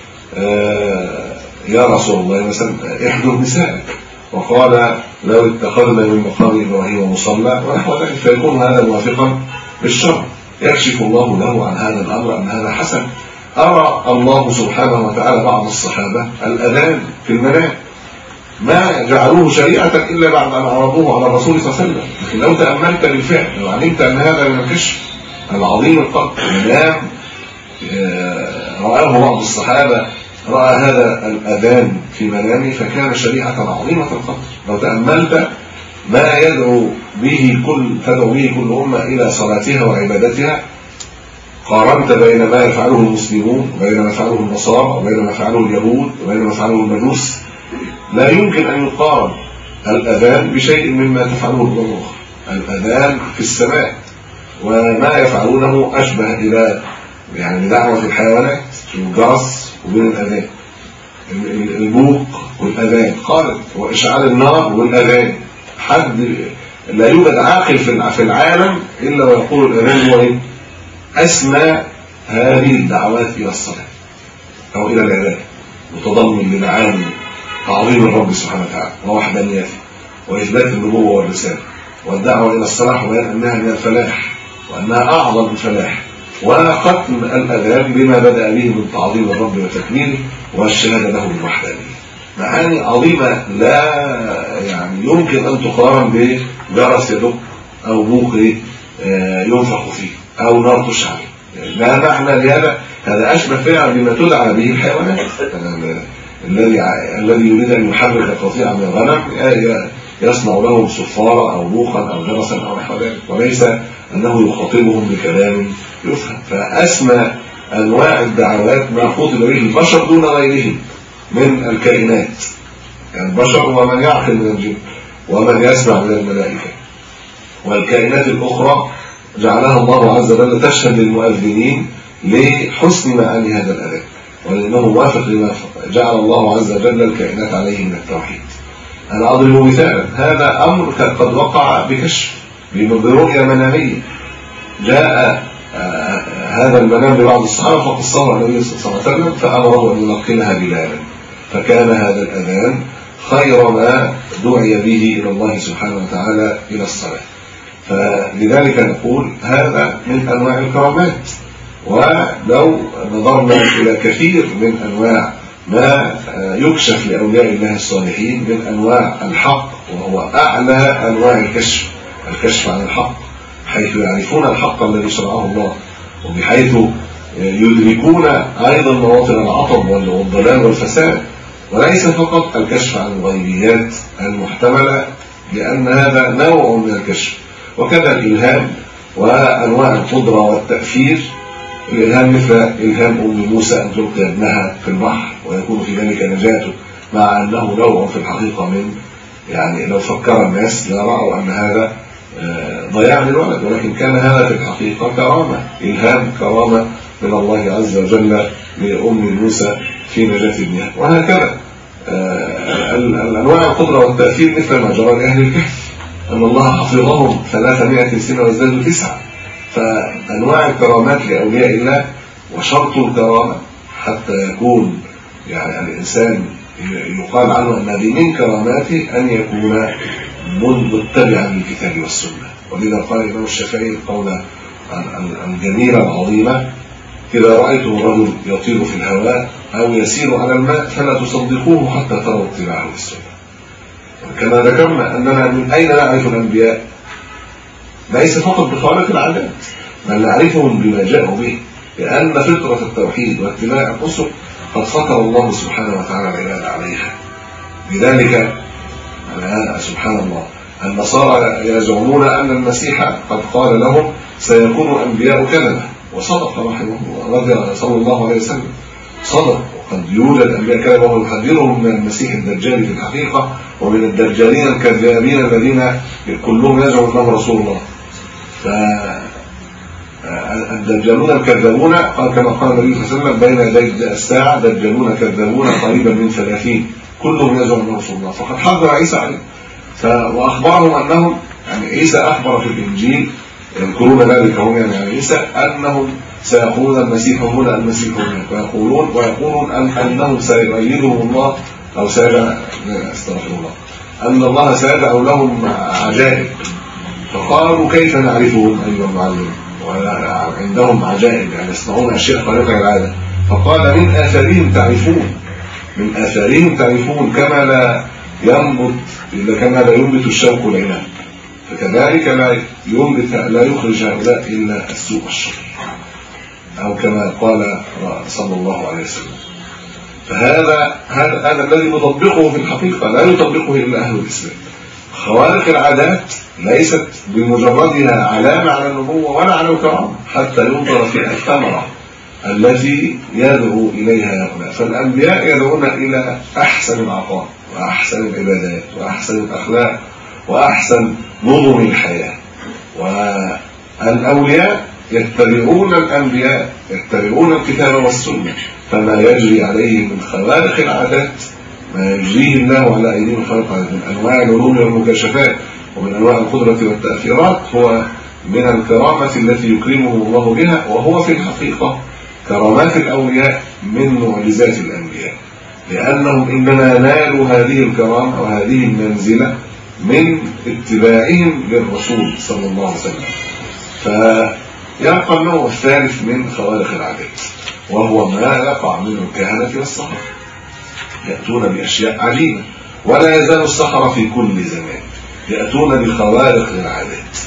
يا رسول الله مثلا احضر نسائك، وقال لو اتخذنا من مقام إبراهيم مصلى ونحو ذلك، فيكون هذا موافقا بالشرع، يكشف الله له عن هذا الأمر أن هذا حسن. أرى الله سبحانه وتعالى بعض الصحابة الأذان في المنام ما جعلوه شريعة إلا بعد أن عرضوه على الرسول صلى الله عليه وسلم، لكن لو تأملت بالفعل لو علمت أن هذا من الكشف العظيم القدر، منام رآه بعض الصحابة، رأى هذا الأذان في منامه فكان شريعة عظيمة القدر. لو تأملت ما تدعو به كل أمة إلى صلاتها وعبادتها، قارنت بين ما يفعله المسلمون وبين ما يفعله النصارى وبين ما يفعله اليهود وبين ما يفعله المجوس، لا يمكن أن يقارن الأذان بشيء مما تفعله الأمم الأخرى. الأذان في السماء وما يفعلونه أشبه إلى يعني دعوة الحيوانات، الجرس وبين الأذان، البوق والأذان قارن، وإشعال النار والأذان. حد لا يوجد عاقل في العالم إلا ويقول الأذان هو أسمى هذه الدعوات إلى الصلاة أو إلى العبادة، متضمن لمعاني تعظيم الرب سبحانه وتعالى ووحدانيته وإثبات النبوة والرسالة والدعوة إلى الصلاح وبيان أنها من الفلاح وأنها أعظم الفلاح، وختم الأذان بما بدأ به من تعظيم الرب وتكميله والشهادة له بالوحدانية. معاني عظيمة لا يعني يمكن أن تقارن بجرس يدق أو بوق ينفخ فيه أو نار تشعل. لا معنى لهذا، هذا أشبه فعلا بما تدعى به الحيوانات. الذي يريد أن يحرك قطيعا من الغنم يصنع لهم صفارة أو بوقا أو جرسا أو نحو ذلك، وليس أنه يخاطبهم بكلام يفهم. فأسمى أنواع الدعوات ما خاطب به البشر دون غيرهم من الكائنات، يعني البشر ومن يعقل من الجن ومن يسمع من الملائكة، والكائنات الأخرى جعلها الله عز وجل تشهد للمؤذنين لحسن معاني هذا الأذان، ولأنه موافق لما جعل الله عز وجل الكائنات عليه من التوحيد. أنا أضرب مثالا، هذا أمر قد وقع بكشف برؤية منامية، جاء هذا المنام لبعض الصحابة فقصه النبي صلى الله عليه وسلم فأمره أن يلقنها بلالا، فكان هذا الأذان خير ما دعي به إلى الله سبحانه وتعالى إلى الصلاة. فلذلك نقول هذا من أنواع الكرامات. ولو نظرنا إلى كثير من أنواع ما يكشف لأولياء الله الصالحين من أنواع الحق، وهو أعلى أنواع الكشف عن الحق، حيث يعرفون الحق الذي شرعه الله، وبحيث يدركون أيضا مواطن العطب والضلال والفساد، وليس فقط الكشف عن الغيبيات المحتملة، لأن هذا نوع من الكشف. وكذا الإلهام وأنواع القدرة والتأثير. الإلهام مثل إلهام أم موسى أن تلقي ابنها في البحر ويكون في ذلك نجاته، مع أنه نوع في الحقيقة من يعني لو فكر الناس لا رأوا أن هذا ضياع للولد، ولكن كان هذا في الحقيقة كرامة، إلهام كرامة من الله عز وجل لأم موسى في نجاة ابنها. وهكذا الأنواع القدرة والتأثير مثل ما جرى لأهل الكهف، أن الله حفظهم 300 سنة وازدادوا 9. فأنواع الكرامات لأولياء الله، وشرط الكرامة حتى يكون يعني الإنسان يقال عنه أن هذه من كراماته أن يكون متبعا للكتاب والسنة. ولذا قال الإمام الشافعي القولة الجميلة العظيمة: إذا رأيتم الرجل يطير في الهواء أو يسير على الماء فلا تصدقوه حتى تروا اتباعه للسنة. كما ذكرنا أننا من أين نعرف الأنبياء؟ ليس فقط بخوارق العادات، بل نعرفهم بما جاءوا به، لأن فطرة التوحيد واتباع الرسل قد فطر الله سبحانه وتعالى العباد عليها. لذلك سبحان الله النصارى يزعمون أن المسيح قد قال لهم سيكون أنبياء كذبة، وصدق رحمه الله صلى الله عليه وسلم، صدق، وقد يوجد أنبياء كذبة ويحذرهم من المسيح الدجال في الحقيقة ومن الدجالين الكذابين الذين كلهم يزعمون أنهم رسول الله. فالدجالون الكذابون قال كما قال النبي صلى الله عليه وسلم بين يدي الساعة دجالون كذابون قريبا من 30 كلهم يزعم أنه رسول الله. فقد حذر عيسى عليه وأخبرهم أنهم يعني عيسى أخبر في الإنجيل يذكرون ذلك هم يعني عيسى أنهم سيقولون المسيح هنا المسيح هنا، ويقولون أنهم سيؤيدهم الله أو سيجعل استغفر الله أن الله سيجعل لهم عجائب. فقالوا كيف نعرفهم أيها المعلم؟ وعندهم عجائب يعني يصنعون أشياء خارقة للعادة. فقال من آثارهم تعرفون، من آثارهم تعرفون كما لا ينبت الشوك العنب، فكذلك لا يخرج هؤلاء إلا السوء والشر، أو كما قال صلى الله عليه وسلم. فهذا الذي نطبقه في الحقيقة لا يطبقه إلا أهل الإسلام. خوارق العادات ليست بمجردها علامة على النبوة ولا على الكرامة حتى ينظر في الثمرة التي يدعو إليها هؤلاء. فالأنبياء يدعون إلى أحسن العطاء وأحسن العبادات وأحسن الأخلاق وأحسن نظم الحياة، والأولياء يتبعون الأنبياء يتبعون الكتاب والسنة، فما يجري عليه من خوارق العادات ما يجريه الله على أيديهم خلق من أنواع العلوم والمكاشفات ومن أنواع القدرة والتأثيرات هو من الكرامة التي يكرمهم الله بها، وهو في الحقيقة كرامات الأولياء من معجزات الأنبياء، لأنهم إنما نالوا هذه الكرامة وهذه المنزلة من اتباعهم للرسول صلى الله عليه وسلم. فيبقى النوع الثالث من خوارق العادات وهو ما يقع من الكهنة والسحرة، يأتون بأشياء عجيبة، ولا يزال السحرة في كل زمان يأتون بخوارق العادات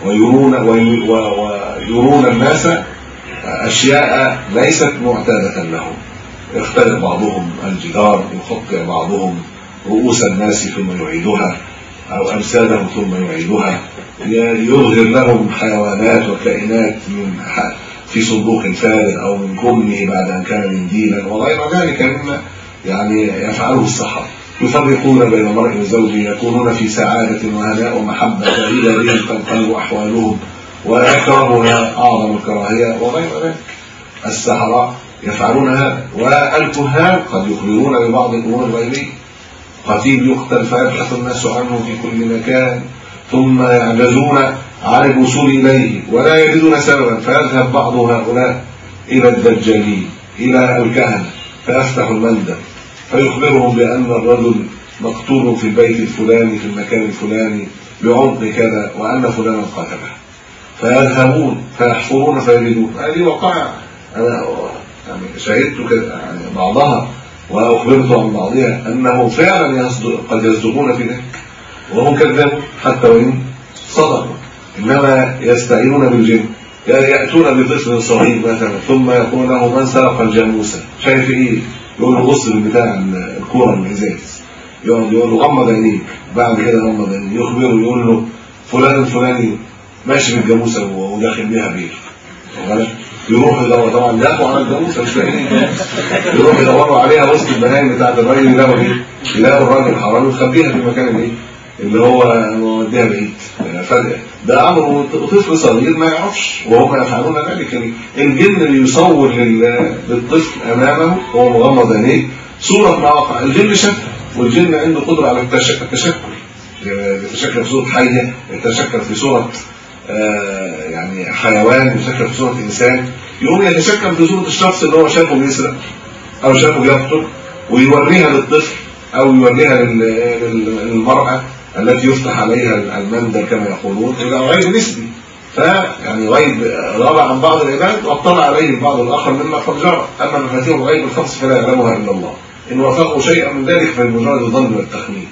ويرون الناس أشياء ليست معتادة لهم. يخترق بعضهم الجدار، يخطئ بعضهم رؤوس الناس ثم يعيدها أو أجسادهم ثم يعيدها، يظهر لهم حيوانات وكائنات في صندوق فارغ أو من كمه بعد أن كان منديلا وغير ذلك مما يعني يفعله السحرة. يفرقون بين المرء وزوجه، يكونون في سعادة وهناء ومحبة فإذا بهم تنقلب أحوالهم ويكرهها أعظم الكراهية وغير ذلك. السحرة يفعلون هذا، والكهان قد يخبرون ببعض الأمور الغيبية. قتيل يقتل فيبحث الناس عنه في كل مكان ثم يعجزون عن الوصول إليه ولا يجدون سببا، فيذهب بعض هؤلاء إلى الدجالين إلى الكهنة فيفتح المندب فيخبرهم بأن الرجل مقتول في البيت الفلاني في المكان الفلاني بعمق كذا وأن فلانا قتله، فيذهبون فيحفرون فيجدون. هذه وقع أنا يعني شاهدت يعني بعضها وأخبرت عن بعضها أنه فعلا قد يصدقون في ذلك وهم كذبوا حتى وإن صدقوا، إنما يستعينون بالجن. يأتون بطفل صغير مثلا ثم يقول له من سرق الجاموسة، شايف إيه؟ يقول له بص بتاع الكورة الإزاز، يقعد يقول له غمض عينيك، بعد كده غمض عينيك، يخبره يقول له فلان الفلاني ماشي بالجاموسة وداخل بيها بيت، يروح يدور طبعا دافعوا على الجاموسة مش لاقيين، يروح يدوروا عليها وسط البنايم بتاعت الراجل، يلاقوا الراجل حرام يخبيها في المكان الايه اللي هو موديها بعيد. ده امر طفل صغير ما يعرفش وهم يفعلون ذلك. الجن اللي يصور للطفل امامه وهو مغمض عينيه صوره ما وقع. الجن شك، والجن عنده قدره على التشكل، يتشكل في صوره حيه، يتشكل في صوره يعني حيوان، يتشكل في صوره انسان، يقوم يتشكل في صوره الشخص اللي هو شافه بيسرق او شافه بيقتل ويوريها للطفل او يوريها للمراه التي يفتح عليها المندل كما يقولون. إذا غيب نسبي، فيعني غيب غاب عن بعض العباد واطلع عليه البعض الآخر مما قد جرى. أما مفاتيح الغيب الخمس فلا يعلمها إلا الله، إن وافقوا شيئا من ذلك فالمجرد الظن والتخمين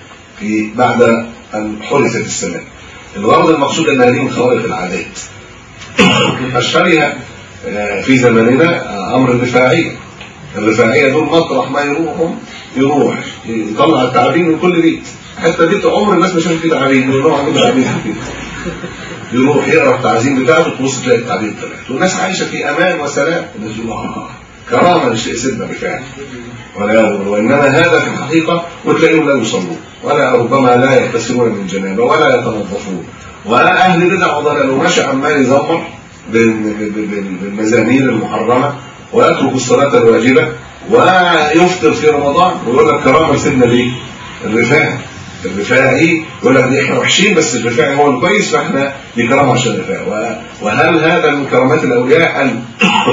بعد أن حدثت السماء. الغرض المقصود أن هذه من خوارق العادات، أشهرها في زماننا أمر الرفاعية. الرفاعية دول مطرح ما يروح يطلع التعابين من كل بيت، حتى بيت عمر الناس ما شافت فيه تعابين، يروح عندهم تعابين في البيت، يروح يقرا التعزيم بتاعته تبص تلاقي التعابين طلعت، والناس عايشه في امان وسلام. الناس يقولوا كرامه لشيء سيدنا رفاعي، وانما هذا في الحقيقه، وتلاقيهم لا يصلون ولا ربما لا يغتسلون من جنابه ولا يتنظفون، واهل بدع وضلال، وماشي عمال يزمر بالمزامير المحرمه ويترك الصلاه الواجبه ويفطر في رمضان ويقول لك كرامه لسيدنا ليه؟ الرفاعي يقول لك احنا وحشين بس الرفاعي هو الكويس فاحنا دي كرامه عشان الرفاعي. وهل هذا من كرامات الاولياء ان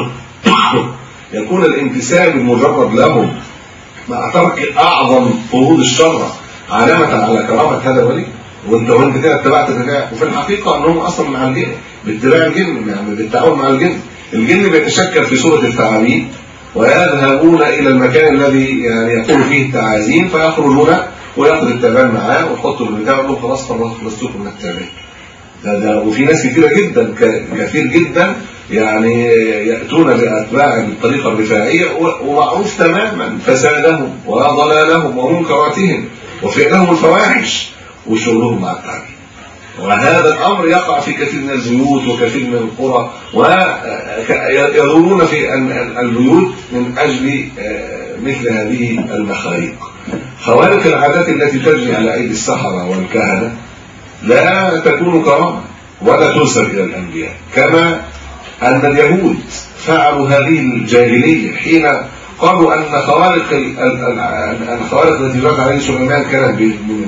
يكون الامتثال المجرد لهم مع ترك اعظم فروض الشرع علامه على كرامه هذا الولي؟ وانت كده اتبعت الرفاعي، وفي الحقيقه انهم اصلا مع الجن باتباع الجن، يعني بالتعاون مع الجن بيتشكل في صوره الثعابين ويذهبون الى المكان الذي يعني يكون فيه التعازيم، فيخرجون وياخذ التعبان معاه ويحطوا البتاع ويقول له خلاص خلصتكم من التعبان. ده وفي ناس كثيره جدا كثير جدا يعني ياتون باتباع الطريقه الرفاعيه ومعروف تماما فسادهم وضلالهم ومنكراتهم وفعلهم الفواحش وشغلهم مع التعبين. وهذا الامر يقع في كثير من البيوت وكثير من القرى، ويدورون في البيوت من اجل مثل هذه المخاريق. خوارق العادات التي تجري على ايدي السحرة والكهنة لا تكون كرامة ولا تنسب الى الانبياء، كما ان اليهود فعلوا هذه الجاهلية حين قالوا ان الخوارق التي جرت عليه سليمان كانت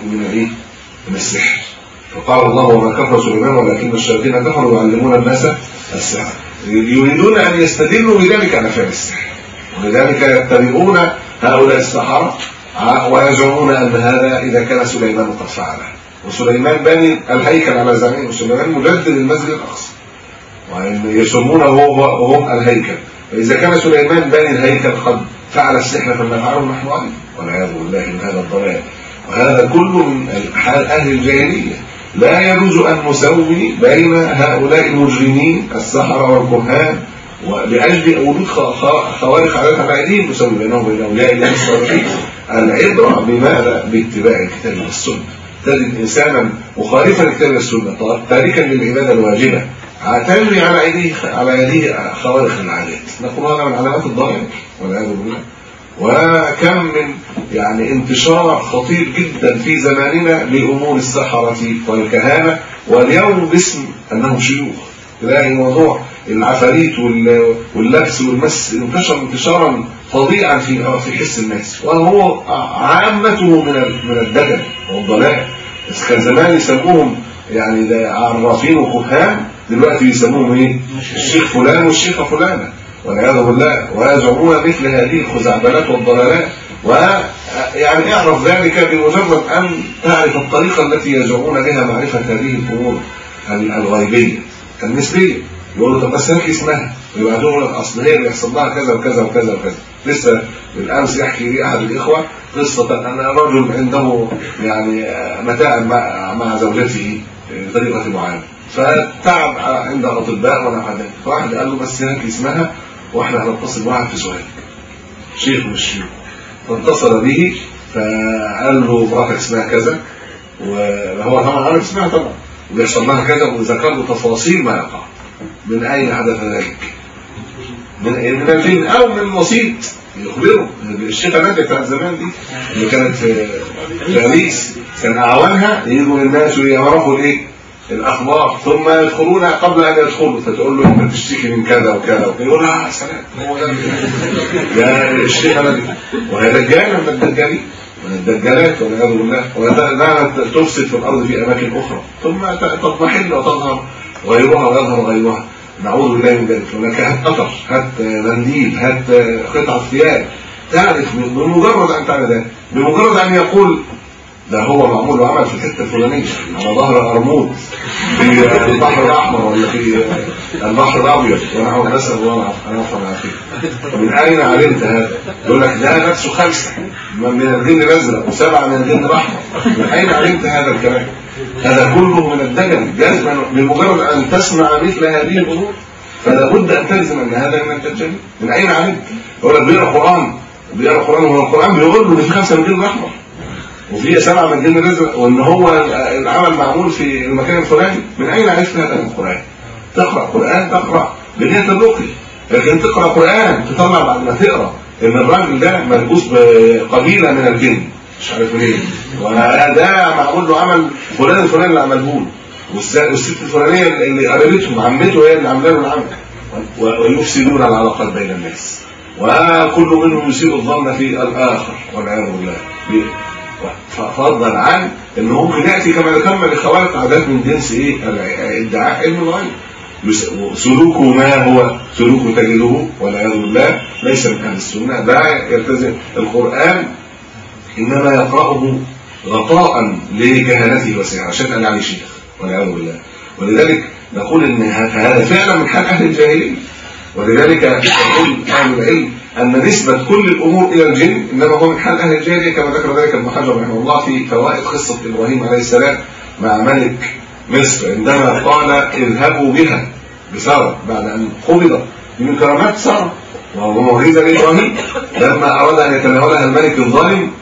من السحر، فقال الله وما كفر سليمان ولكن الشياطين كفروا يعلمون الناس السحر، يريدون ان يستدلوا بذلك على فعل السحر، ولذلك يتبعون هؤلاء السحرة ويزعمون ان هذا اذا كان سليمان قد فعله. وسليمان باني الهيكل على زعيم، وسليمان مجدد المسجد الاقصى ويسمونه هم الهيكل، فاذا كان سليمان باني الهيكل قد فعل السحر فلنفعله نحن ايضا، والعياذ بالله من هذا الضلال. وهذا كله من حال اهل الجاهليه. لا يجوز ان نسوي بين هؤلاء المجرمين السحرة والكهان ولأجل وجود خوارق عادات على ايديهم نسوي بينهم وبين اولياء الله الصالحين. العبرة بماذا؟ باتباع الكتاب والسنة. تجد انسانا مخالفا للكتاب والسنة تاركا للعبادة الواجبة تجري على يديه خوارق العادات، نقول هذا من علامات الضلال والعياذ بالله. وكم من يعني انتشار خطير جدا في زماننا لأمور السحرة والكهانة، واليوم باسم أنهم شيوخ. تلاقي موضوع العفاريت واللبس والمس انتشر انتشارا فظيعا في حس الناس، وهو عامته من الدجل والضلال. بس كان زمان يسموهم يعني عرافين وكهان، دلوقتي يسموهم ايه؟ الشيخ فلان والشيخة فلانة والعياذ بالله، ويزعمون مثل هذه الخزعبلات والضلالات. ويعني اعرف ذلك بمجرد ان تعرف الطريقة التي يزعمون بها معرفة هذه الامور الغيبية النسبية. يقولوا طب بس هيك اسمها، ويبعتوا لك اصل هي بيحصل لها كذا وكذا وكذا وكذا. لسه بالامس يحكي لي احد الاخوه قصه ان رجل عنده يعني متاعب مع زوجته بطريقه معينه، فتعب عند الاطباء ونحو ذلك، فواحد قال له بس هيك اسمها واحنا هنتصل بواحد في سؤال شيخ من الشيوخ، فاتصل به فقال له مراتك اسمها كذا، وهو طبعا عارف اسمها طبعا وبيحصل لها كذا، وذكر له تفاصيل ما يقع. من اين حدث ذلك؟ من الجن او من وسيط يخبره. الشيخه ناديه بتاعت زمان دي اللي كانت في باريس كان اعوانها يجوا الناس ويعرفوا الايه الاخبار ثم يدخلون قبل ان يدخلوا، فتقول له انت بتشتكي من كذا وكذا وكذا، يقول لها سلام هو ده يا الشيخه ناديه. وهي دجاله من الدجالين من الدجالات والعياذ بالله، ولعنت تفسد في الارض في اماكن اخرى ثم تضمحل وتظهر غيرها ويظهر غيرها، نعوذ بالله من ذلك. هناك هات قطر، هات منديل، هات قطعه ثياب، تعرف بمجرد ان تعمل ذلك، بمجرد ان يقول ده هو معمول وعمل في الحته الفلانيه على ظهر ارمود في البحر الاحمر ولا في البحر الابيض، ونحن نسال الله العافيه. من اين علمت هذا؟ يقول لك ده نفسه 5 من الجن الازرق و7 من الجن الاحمر. من اين علمت هذا الكلام؟ هذا كله من الدجل جزما بمجرد ان تسمع مثل هذه الامور فلا بد ان تلزم ان هذا من الدجال. من اين علمت؟ يقول لك بيقرا قران وهو القران بيقول له ان في 5 من الجن الاحمر وفي 7 من الجن الازرق وان هو العمل معمول في المكان الفلاني. من اين عرفت هذا من القران؟ تقرا قران تقرا بنيه الرقي، لكن تقرا قران تطلع بعد ما تقرا ان الراجل ده ملبوس بقبيله من الجن مش عارف ليه، وده معمول له عمل فلان الفلاني اللي عمله له، والست الفلانيه اللي قربته عمته هي اللي عامله له العمل، ويفسدون العلاقات بين الناس، وكل منهم يسيء الظن في الاخر والعياذ بالله. فضلا عن انه ممكن ياتي كما ذكرنا لخوارق عادات من جنس ايه؟ ادعاء علم الغيب. سلوكه ما هو سلوكه تجده والعياذ بالله ليس من اهل السنه، لا يلتزم القران انما يقراه غطاء لجهالته وسعه عشان قال عليه شيخ والعياذ بالله. ولذلك نقول ان هذا فعلا من حال اهل الجاهليه. ولذلك يقول اهل العلم ان نسبه كل الامور الى الجن انما هو من حال اهل الجاهليه، كما ذكر ذلك ابن حجر رحمه الله في فوائد قصه ابراهيم عليه السلام مع ملك مصر عندما قال اذهبوا بها بساره بعد ان قبض من كرامات ساره وهو موعظه لابراهيم. لما اراد ان يتناولها الملك الظالم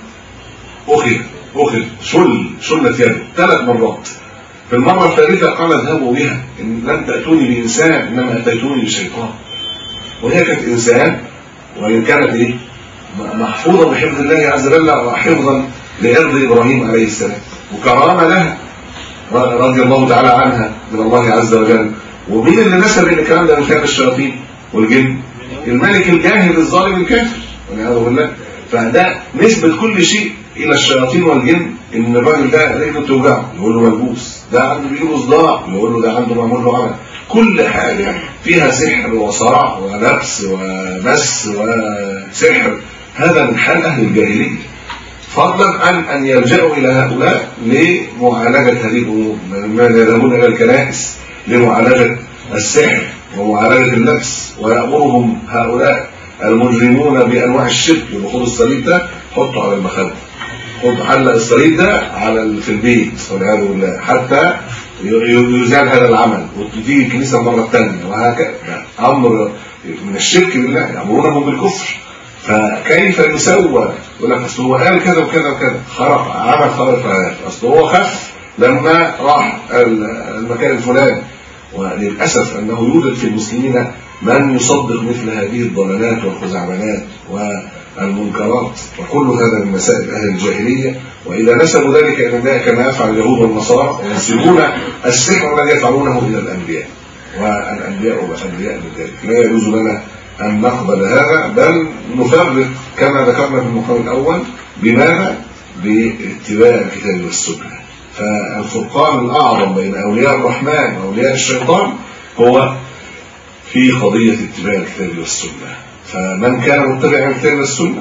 اخذ شلت يده 3 مرات. في المره الثالثه قال اذهبوا بها ان لم تاتوني بانسان انما اتيتوني بشيطان. وهي كانت انسان وان كانت ايه؟ محفوظه بحفظ الله عز وجل وحفظا لارض ابراهيم عليه السلام وكرامه لها رضي الله تعالى عنها من الله عز وجل. ومين اللي نسب ان الكلام ده من كتاب الشياطين والجن؟ الملك الجاهل الظالم الكافر والعياذ بالله. فده نسبه كل شيء الى الشياطين والجن، ان الراجل ده رجله توجعه يقول له ملبوس، ده عنده بيجيله صداع يقول له ده عنده معمول له عمل. كل حاجه فيها سحر وصرع ولبس ومس وسحر، هذا من حال اهل الجاهليه. فضلا عن ان يلجأوا الى هؤلاء لمعالجه هذه الامور، ما يذهبون الى الكنائس لمعالجه السحر ومعالجه اللبس، ويأمرهم هؤلاء المجرمون بانواع الشرك. خد الصليب ده حطه على المخده، خد علق الصليب ده في البيت والعياذ بالله حتى يزال هذا العمل، وتيجي الكنيسه المره الثانيه، وهكذا. امر من الشرك بالله، يامرونهم بالكفر. فكيف يسوى؟ يقول لك اصل هو قال كذا وكذا وكذا، عمل خرق، اصل هو خف لما راح المكان الفلاني. وللاسف انه يوجد في المسلمين من يصدق مثل هذه الضلالات والخزعبلات والمنكرات، وكل هذا من مسائل اهل الجاهليه. واذا نسبوا ذلك الى الله كما يفعل اليهود والنصارى ينسبون السحر الذي يفعلونه الى الانبياء، والانبياء وانبياء بذلك. لا يجوز لنا ان نقبل هذا، بل نفرق كما ذكرنا في المقام الاول. بماذا؟ باتباع الكتاب والسنه. فالفرقان الاعظم بين اولياء الرحمن واولياء الشيطان هو في قضيه اتباع الكتاب والسنه. فمن كان متبعا الكتاب والسنه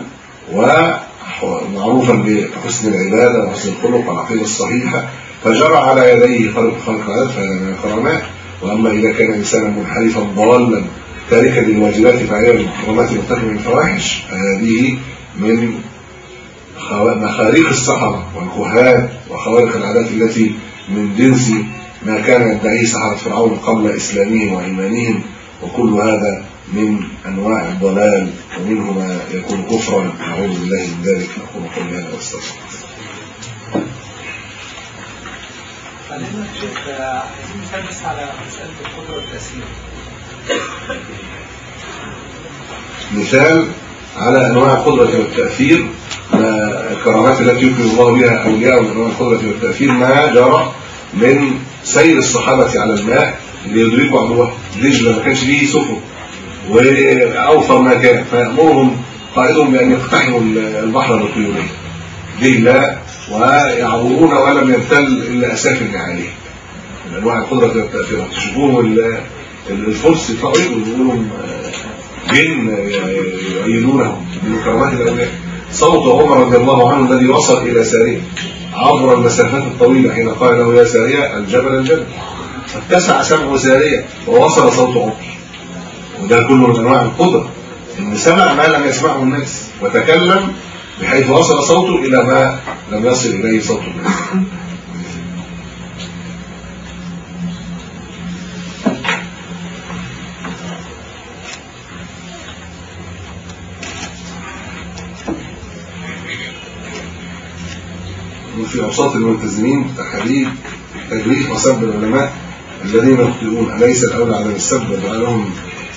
ومعروفا بحسن العباده وحسن الخلق والعقيده الصحيحه فجرى على يديه خلق العادات فهذا من الكرامات. واما اذا كان انسانا منحرفا ضالا تاركا للواجبات فاعلا للمحرمات مرتكبا للفواحش فهذه من مخاريق السحرة والكهان وخوارق العادات التي من جنس ما كان يدعيه سحرة فرعون قبل إسلامهم وإيمانهم. وكل هذا من أنواع الضلال ومنه ما يكون كفرا. نعوذ بالله من ذلك. نقول قولي هذا واستغفر. خلينا نشوف عايزين نتكلم على مسألة القدرة والتأثير. مثال على أنواع القدرة والتأثير، الكرامات التي يكرم الله بها أولياء من أنواع القدرة والتأثير ما جرى من سير الصحابة على الماء ليدركوا عدوه. دجلة ما كانش فيه سفن وأوفر ما كان، فيأمرهم قائدهم بأن يقتحموا البحر بطيورين دجلة ويعبرون ولم يبتل إلا أسافل عليه. من أنواع القدرة والتأثير تشوفوهم الفرس يطلعوا ويقولوا جن يعيدونهم من كرامات الأولياء. صوت عمر رضي الله عنه الذي وصل إلى سارية عبر المسافات الطويلة حين قال له يا سارية الجبل فاتسع سمع سارية ووصل صوت عمر. وده كله من أنواع القدرة، إن سمع ما لم يسمعه الناس وتكلم بحيث وصل صوته إلى ما لم يصل إليه صوت الناس. في أوساط الملتزمين تحريك تجريح وسب العلماء الذين يخطئون، أليس الأولى على السب والدعاء لهم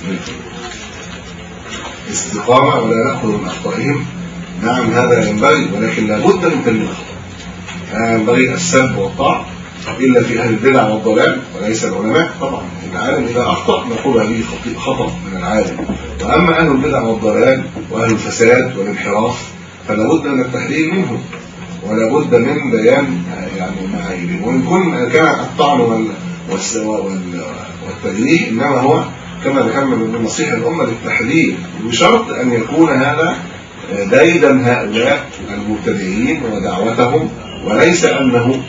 استقامة ولا نأخذ من أخطائهم؟ نعم هذا ينبغي، ولكن لابد من تنمية الخطأ. لا ينبغي السب والطعن إلا في أهل البدع والضلال وليس العلماء. طبعا العالم إذا أخطأ نقول هذه خطأ من العالم، وأما أهل البدع والضلال وأهل الفساد والانحراف فلابد من التحذير منهم ولابد من بيان يعني معاييرهم. وإن كان الطعن والتجريح إنما هو كما ذكرنا من نصيحة الأمة للتحذير، بشرط أن يكون هذا ديدا هؤلاء المبتدعين ودعوتهم، وليس أنه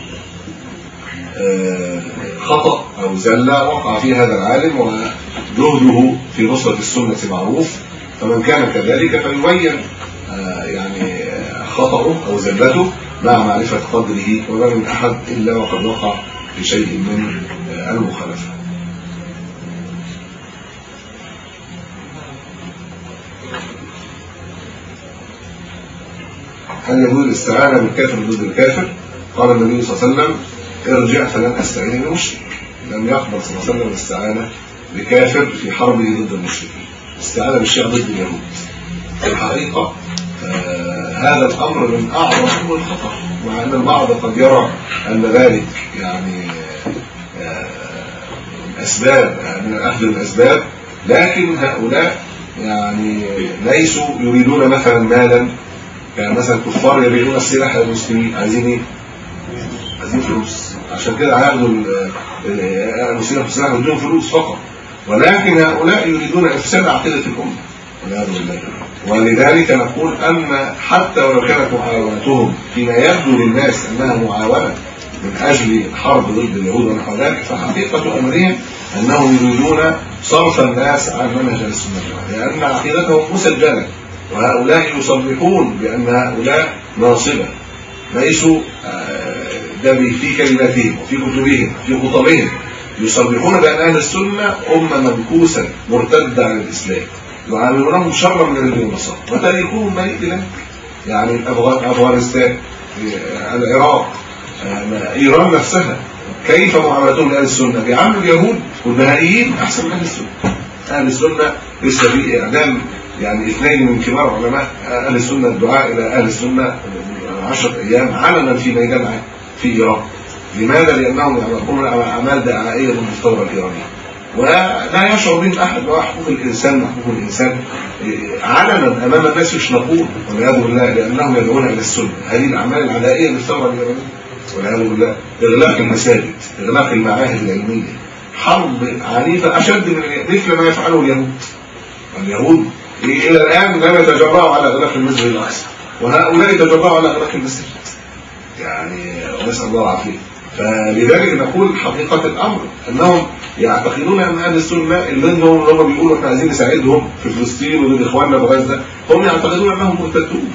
خطأ أو زلة وقع فيه هذا العالم وجهده في نصرة السنة معروف، فمن كان كذلك فيبين يعني خطأه أو زلته مع معرفة قدره، وما من أحد إلا وقد وقع في شيء من المخالفة. هل يجوز الاستعانة بالكافر ضد الكافر؟ قال النبي صلى الله عليه وسلم ارجع فلن أستعين بمشرك. لم يقبل صلى الله عليه وسلم الاستعانة بكافر في حربه ضد المشركين، استعانة بالشيعة ضد اليهود. في الحقيقة هذا الأمر من أعظم أمور الخطر، مع أن البعض قد يرى أن ذلك يعني أسباب من أخذ الأسباب، لكن هؤلاء يعني ليسوا يريدون مثلا مالا، يعني مثلا كفار يبيعون السلاح للمسلمين، عايزين ايه؟ عايزين فلوس، عشان كده هياخدوا المسلمين في السلاح ويدون فلوس فقط. ولكن هؤلاء يريدون افساد عقيده الامه والعياذ بالله. ولذلك نقول ان حتى ولو كانت معاونتهم فيما يبدو للناس انها معاونه من اجل الحرب ضد اليهود ونحو ذلك، فحقيقه امرهم انهم يريدون صرف الناس عن منهج السنه، لان عقيدتهم مسجله، وهؤلاء يصرحون بأن هؤلاء ناصبة، ليسوا ده في كلماتهم وفي كتبهم وفي خطبهم يصرحون بأن أهل السنة أمة منكوسة مرتدة عن الإسلام، يعاملونهم شرا من اليهود والنصارى، وتاريخهم مليء بذلك. يعني أفغانستان، العراق، إيران نفسها، كيف معاملتهم لأهل السنة؟ بيعاملوا اليهود والبهائيين أحسن من أهل السنة. أهل السنة لسه في إعدام يعني 2 من كبار علماء أهل السنة الدعاء إلى أهل السنة 10 أيام علنا في ميدان في إيران. لماذا؟ لأنهم يقومون أعمال دعائية للثورة الإيرانية، ولا يشعر بهم أحد، وحقوق الإنسان حقوق الإنسان علنا أمام الناس يشنقون والعياذ بالله، لأنهم يدعون إلى السنة. هذه الأعمال العدائية للثورة الإيرانية والعياذ بالله، إغلاق المساجد، إغلاق المعاهد العلمية، حرب عنيفة أشد من مثل ما يفعله اليهود. اليهود إلى الآن لم يتجرأوا على إغلاق المسجد الأقصى، وهؤلاء يتجرأوا على إغلاق المسجد، يعني ونسأل الله العافية. فلذلك نقول حقيقة الأمر أنهم يعتقدون أن أهل السنة اللي هم بيقولوا إحنا عايزين نساعدهم في فلسطين وضد إخواننا في غزة، هم يعتقدون أنهم مرتدون،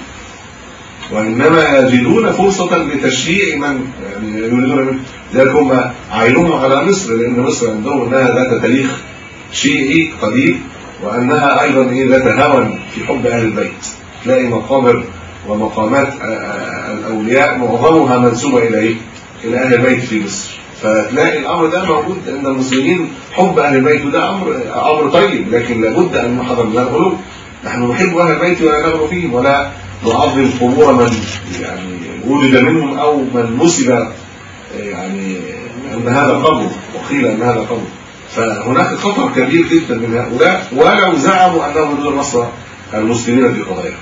وإنما يجدون فرصة لتشييع من يعني يريدون. ذلك هم عينهم على مصر، لأن مصر عندهم أنها ذات تاريخ شيعي قديم، وأنها أيضا ذات هوى في حب أهل البيت. تلاقي مقابر ومقامات الأولياء معظمها منسوبة إلى أهل البيت في مصر، فتلاقي الأمر ده موجود عند المسلمين، حب أهل البيت، وده أمر طيب، لكن لابد أن نحذر من الغلو. نحن نحب أهل البيت ولا نغلو فيهم، ولا نعظم قبور من يعني ولد منهم أو من نسب يعني أن هذا قبر وقيل أن هذا قبر. فهناك خطر كبير جدا من هؤلاء ولو زعموا أنهم يريدون نصر المسلمين في قضاياهم.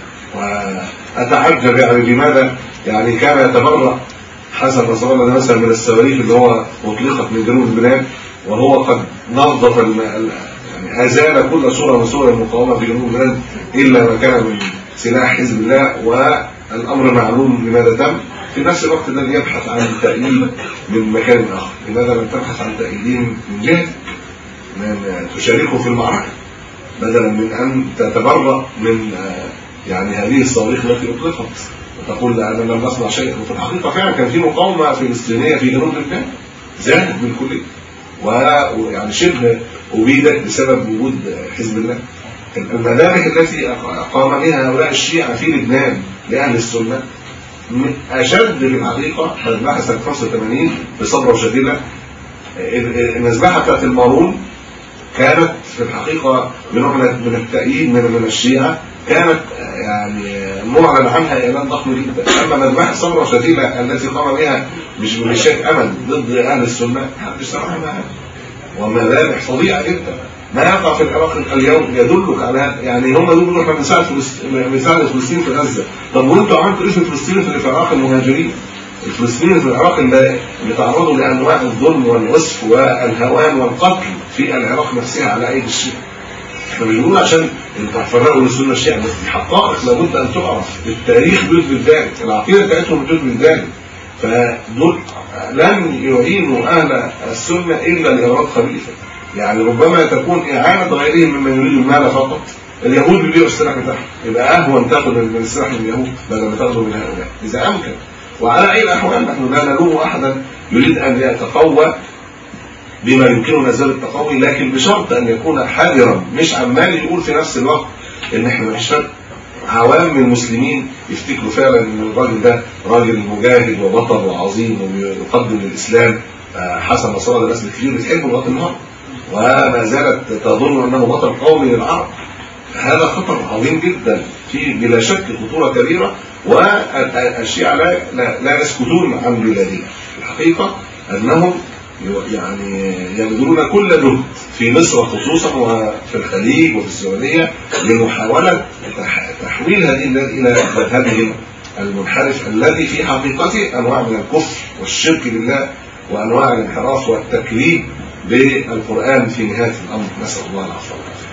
وأتعجب يعني لماذا يعني كان يتبرأ حسن نصر الله مثلا من الصواريخ اللي هو أطلقت من جنوب البلاد، وهو قد نظف يعني أزال كل صورة من صور المقاومة في جنوب البلاد إلا ما كان من سلاح حزب الله، والأمر معلوم لماذا تم. في نفس الوقت الذي يبحث عن تأييد من مكان آخر، لماذا لم تبحث عن تأييدهم من جهة من تشاركه في المعركة، بدلا من أن تتبرأ من يعني هذه الصواريخ التي أطلقت وتقول لا أنا لم أصنع شيئا. وفي الحقيقة فعلا كان في مقاومة فلسطينية في جنوب لبنان زادت بالكلية، ويعني شبه أبيدت بسبب وجود حزب الله. المذابح التي أقام بها هؤلاء الشيعة في لبنان لأهل السنة أشد بالحقيقة مذبحة سنة 85 بصبرة وشديدة. المذبحة بتاعت المارون كانت في الحقيقة بنوع من التأييد من الشيعة، كانت يعني معلن عنها إعلان ضخم جدا. أما مذبحة صبرة وشديدة التي قام بها مش بشيء أمل ضد أهل السنة بصراحة معها، ومذابح فظيعة جدا. ما يقع في العراق اليوم يدلك على يعني هم دول احنا بنساعد فلسطين في غزة. طب وانتوا عملتوا ايه في فلسطين في العراق؟ المهاجرين الفلسطينيين في العراق اللي تعرضوا لانواع الظلم والوصف والهوان والقتل في العراق نفسها على ايدي الشيعة. احنا مش بنقول عشان انتوا هتفرقوا للسنة الشيعة، بس دي حقائق لابد ان تعرف، التاريخ بيثبت ذلك، العقيدة بتاعتهم بتثبت ذلك. فدول لن يعينوا اهل السنة الا لاغراض خبيثة، يعني ربما تكون إعانة غيرهم ممن يريد المال فقط. اليهود بيبيعوا السلاح بتاعهم، يبقى أهون تاخذ من السلاح من اليهود بدل ما تاخذه من هؤلاء إذا أمكن. وعلى أي الأحوال نحن لا نلوم أحدا يريد أن يتقوى بما يمكنه نزال التقوي، لكن بشرط أن يكون حذرا، مش عمال يقول في نفس الوقت إن إحنا نحشد عوام المسلمين يفتكروا فعلا إن الراجل ده راجل مجاهد وبطل وعظيم ويقدم للإسلام حسن مصادر ناس كتير بتحبه لغاية النهارده، وما زالت تظن أنه بطل قومي للعرب. هذا خطر عظيم جدا فيه بلا شك خطورة كبيرة، والشيعة لا يسكتون عن بلادهم. الحقيقة أنهم يعني يبذلون كل جهد في مصر خصوصا وفي الخليج وفي السعودية لمحاولة تحويل هذه البلاد إلى مذهبهم المنحرف الذي في حقيقته أنواع من الكفر والشرك بالله وأنواع الانحراف والتكذيب بالقرآن في نهاية الأمر. نسأل الله العافية.